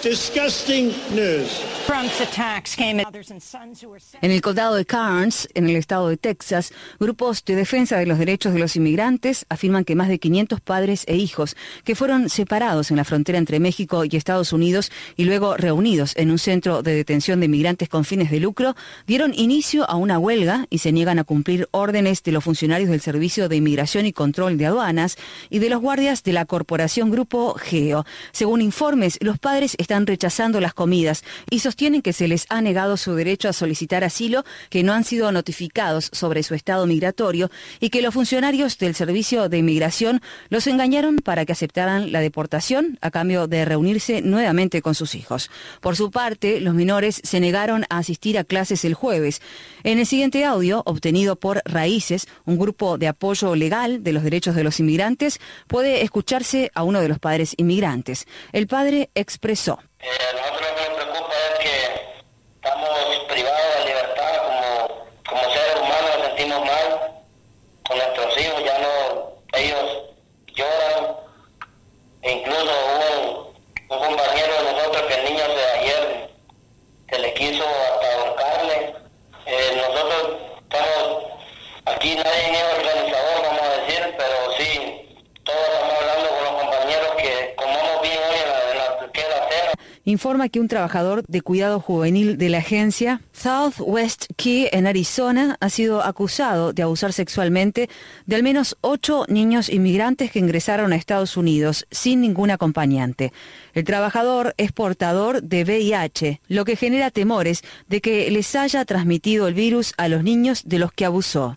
disgusting news. Trump's attacks came at mothers and sons who were En el condado de Karnes, en el estado de Texas, grupos de defensa de los derechos de los inmigrantes afirman que más de 500 padres e hijos que fueron separados en la frontera entre México y Estados Unidos y luego reunidos en un centro de detención de inmigrantes con fines de lucro, dieron inicio a una huelga y se niegan a cumplir órdenes de los funcionarios del Servicio de Inmigración y Control de Aduanas y de los guardias de la corporación Grupo Geo. Según informes, los padres están rechazando las comidas y sostienen que se les ha negado su derecho a solicitar asilo, que no han sido notificados sobre su estado migratorio y que los funcionarios del Servicio de Inmigración los engañaron para que aceptaran la deportación a cambio de reunirse nuevamente con sus hijos. Por su parte, los menores se negaron a asistir a clases el jueves. En el siguiente audio, obtenido por Raíces, un grupo de apoyo legal de los derechos de los inmigrantes, puede escucharse a uno de los padres inmigrantes. El padre expresó: nosotros lo que nos preocupa es que estamos privados de libertad, como seres humanos nos sentimos mal con nuestros hijos, ya no, ellos lloran, e incluso hubo un compañero de nosotros que el niño de ayer se le quiso hasta ahorcarle. Nosotros estamos, aquí nadie es organizador, vamos a decir, pero sí, todos estamos hablando con los compañeros que comamos bien hoy en la cena. Informa que un trabajador de cuidado juvenil de la agencia Southwest Key en Arizona ha sido acusado de abusar sexualmente de al menos 8 niños inmigrantes que ingresaron a Estados Unidos sin ningún acompañante. El trabajador es portador de VIH, lo que genera temores de que les haya transmitido el virus a los niños de los que abusó.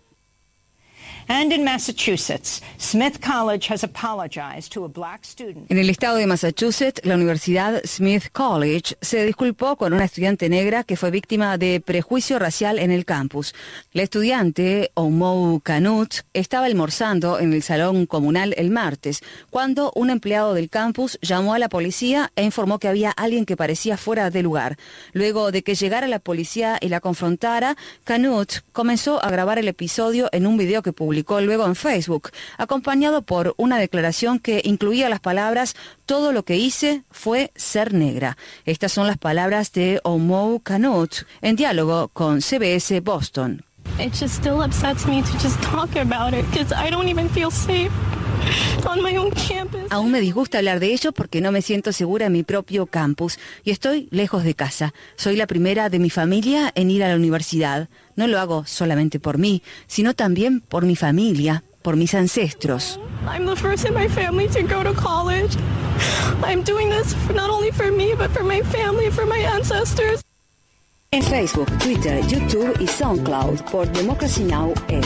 And in Massachusetts, Smith College has apologized to a black student. En el estado de Massachusetts, la Universidad Smith College se disculpó con una estudiante negra que fue víctima de prejuicio racial en el campus. La estudiante, Omou Canut, estaba almorzando en el salón comunal el martes, cuando un empleado del campus llamó a la policía e informó que había alguien que parecía fuera de lugar. Luego de que llegara la policía y la confrontara, Canut comenzó a grabar el episodio en un video que publicó luego en Facebook, acompañado por una declaración que incluía las palabras: "Todo lo que hice fue ser negra". Estas son las palabras de Omou Canut en diálogo con CBS Boston. It just still upsets me to just talk about it because I don't even feel safe on my own campus. Aún me disgusta hablar de ello porque no me siento segura en mi propio campus y estoy lejos de casa. Soy la primera de mi familia en ir a la universidad. No lo hago solamente por mí, sino también por mi familia, por mis ancestros. I'm the first in my family to go to college. I'm doing this not only for me, but for my family, for my ancestors. En Facebook, Twitter, YouTube y SoundCloud por Democracy Now! Es.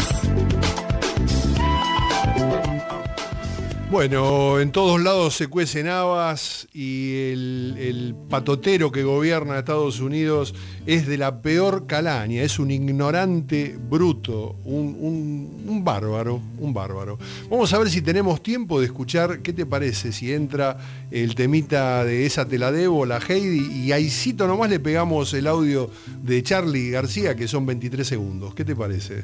Bueno, en todos lados se cuecen habas y el patotero que gobierna Estados Unidos es de la peor calaña, es un ignorante bruto, un bárbaro, un bárbaro. Vamos a ver si tenemos tiempo de escuchar, ¿qué te parece si entra el temita de Esa te la debo, la Heidi, y ahícito nomás le pegamos el audio de Charly García, que son 23 segundos? ¿Qué te parece?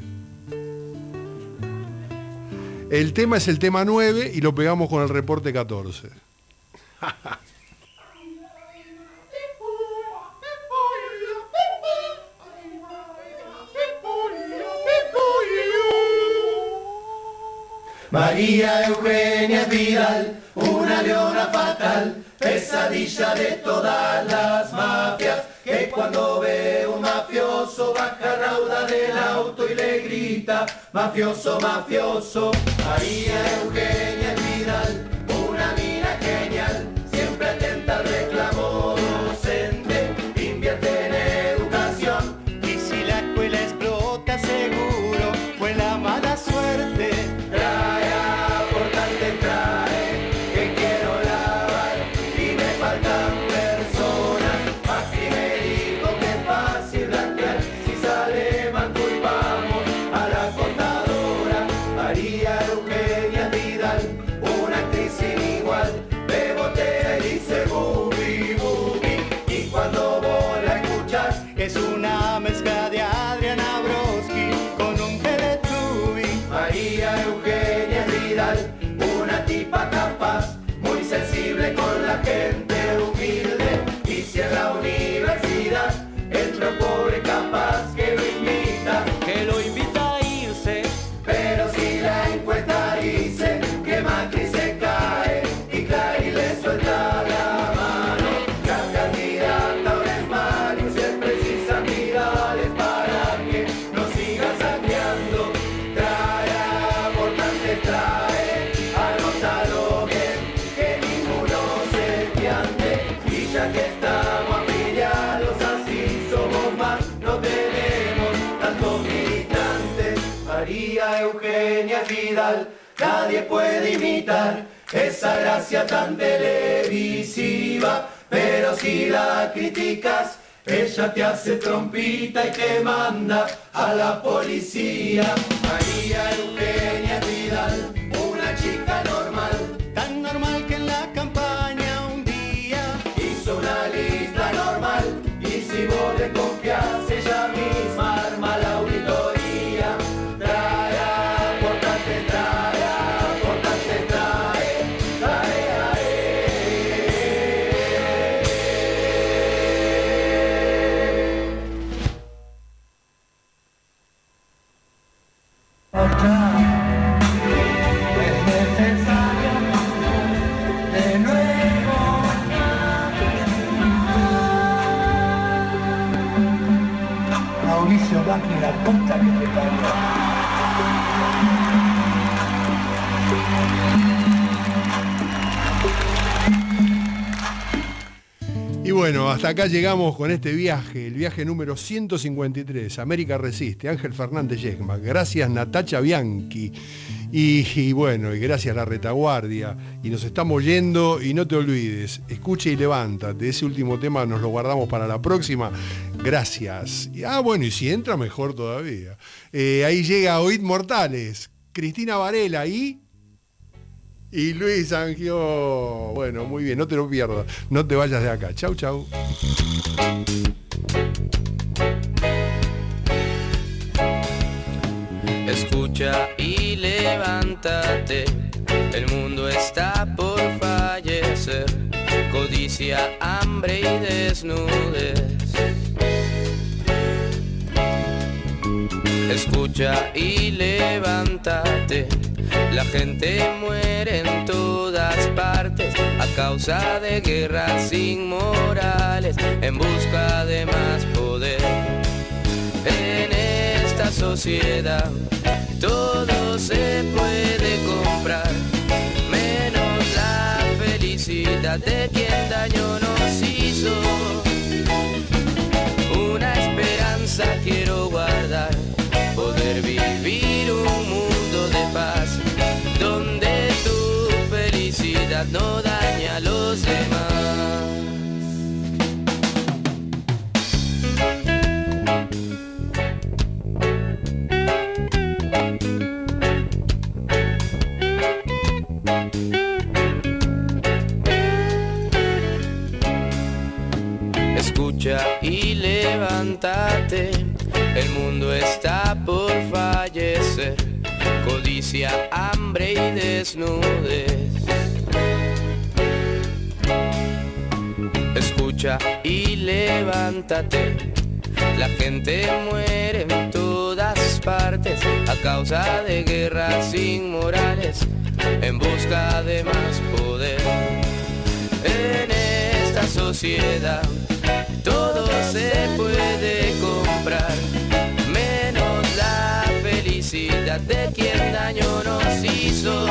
El tema es el tema 9 y lo pegamos con el reporte 14. María Eugenia Vidal, una leona fatal, pesadilla de todas las mafias, que cuando ve un mafioso baja rauda del auto y le grita: mafioso, mafioso. María Eugenia Vidal, una mina genial, siempre atenta al reclamo docente, invierte en educación, y si la escuela explota seguro fue la mala suerte. Trae aportante, trae, que quiero lavar y me faltan personas. Aquí me dijo que es fácil blanquear, si sale mal culpamos a la contadora. María Eugenia Vidal, invita a irse. Pero si la encuesta dice que Macri se cae y Clarín le suelta la mano, la candidata ahora es Mari, si es precisa mirales para que no siga saqueando. Trae aportantes, trae, anótalo bien, que ninguno se piante. Y ya que estamos afiliados, así somos más, no tenemos tantos militantes. María Eugenia Vidal, nadie puede imitar esa gracia tan televisiva, pero si la criticas, ella te hace trompita y te manda a la policía. María Eugenia Vidal, una chica normal, Tan normal que en la campaña un día hizo una lista normal, y si vos le confiás, ella misma arma la auditoría. Trae aportante, trae aportante, trae a Es necesario de nuevo. Mauricio Macri, la puta que te parió. Y bueno, hasta acá llegamos con este viaje, el viaje número 153, América Resiste, Ángel Fernández Yesma. Gracias Natacha Bianchi. Y bueno, y gracias La Retaguardia. Y nos estamos yendo, y no te olvides, escucha y levántate. Ese último tema nos lo guardamos para la próxima. Gracias. Bueno, y si entra, mejor todavía. Ahí llega Oíd Mortales, Cristina Varela y Luis Angio. Bueno, muy bien, no te lo pierdas. No te vayas de acá. Chau, chau. Escucha y levántate, el mundo está por fallecer. Codicia, hambre y desnudez. Escucha y levántate, la gente muere en todas partes a causa de guerras inmorales en busca de más poder. En esta sociedad todo se puede comprar, menos la felicidad de quien daño nos hizo. Una esperanza quiero guardar, poder vivir un mundo de paz, donde tu felicidad no dañe a los demás. Escucha y levántate, el mundo está por fallecer. Codicia, hambre y desnudez. Escucha y levántate, la gente muere en todas partes a causa de guerras inmorales en busca de más poder. En esta sociedad todo se puede comprar, menos la felicidad de quien daño nos hizo.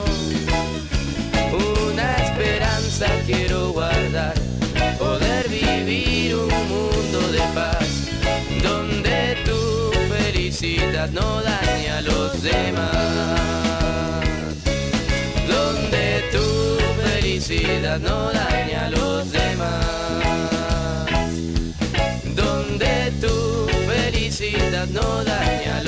Una esperanza quiero guardar, poder vivir un mundo de paz, donde tu felicidad no dañe a los demás. Donde tu felicidad no dañe a los demás. Donde tu felicidad no daña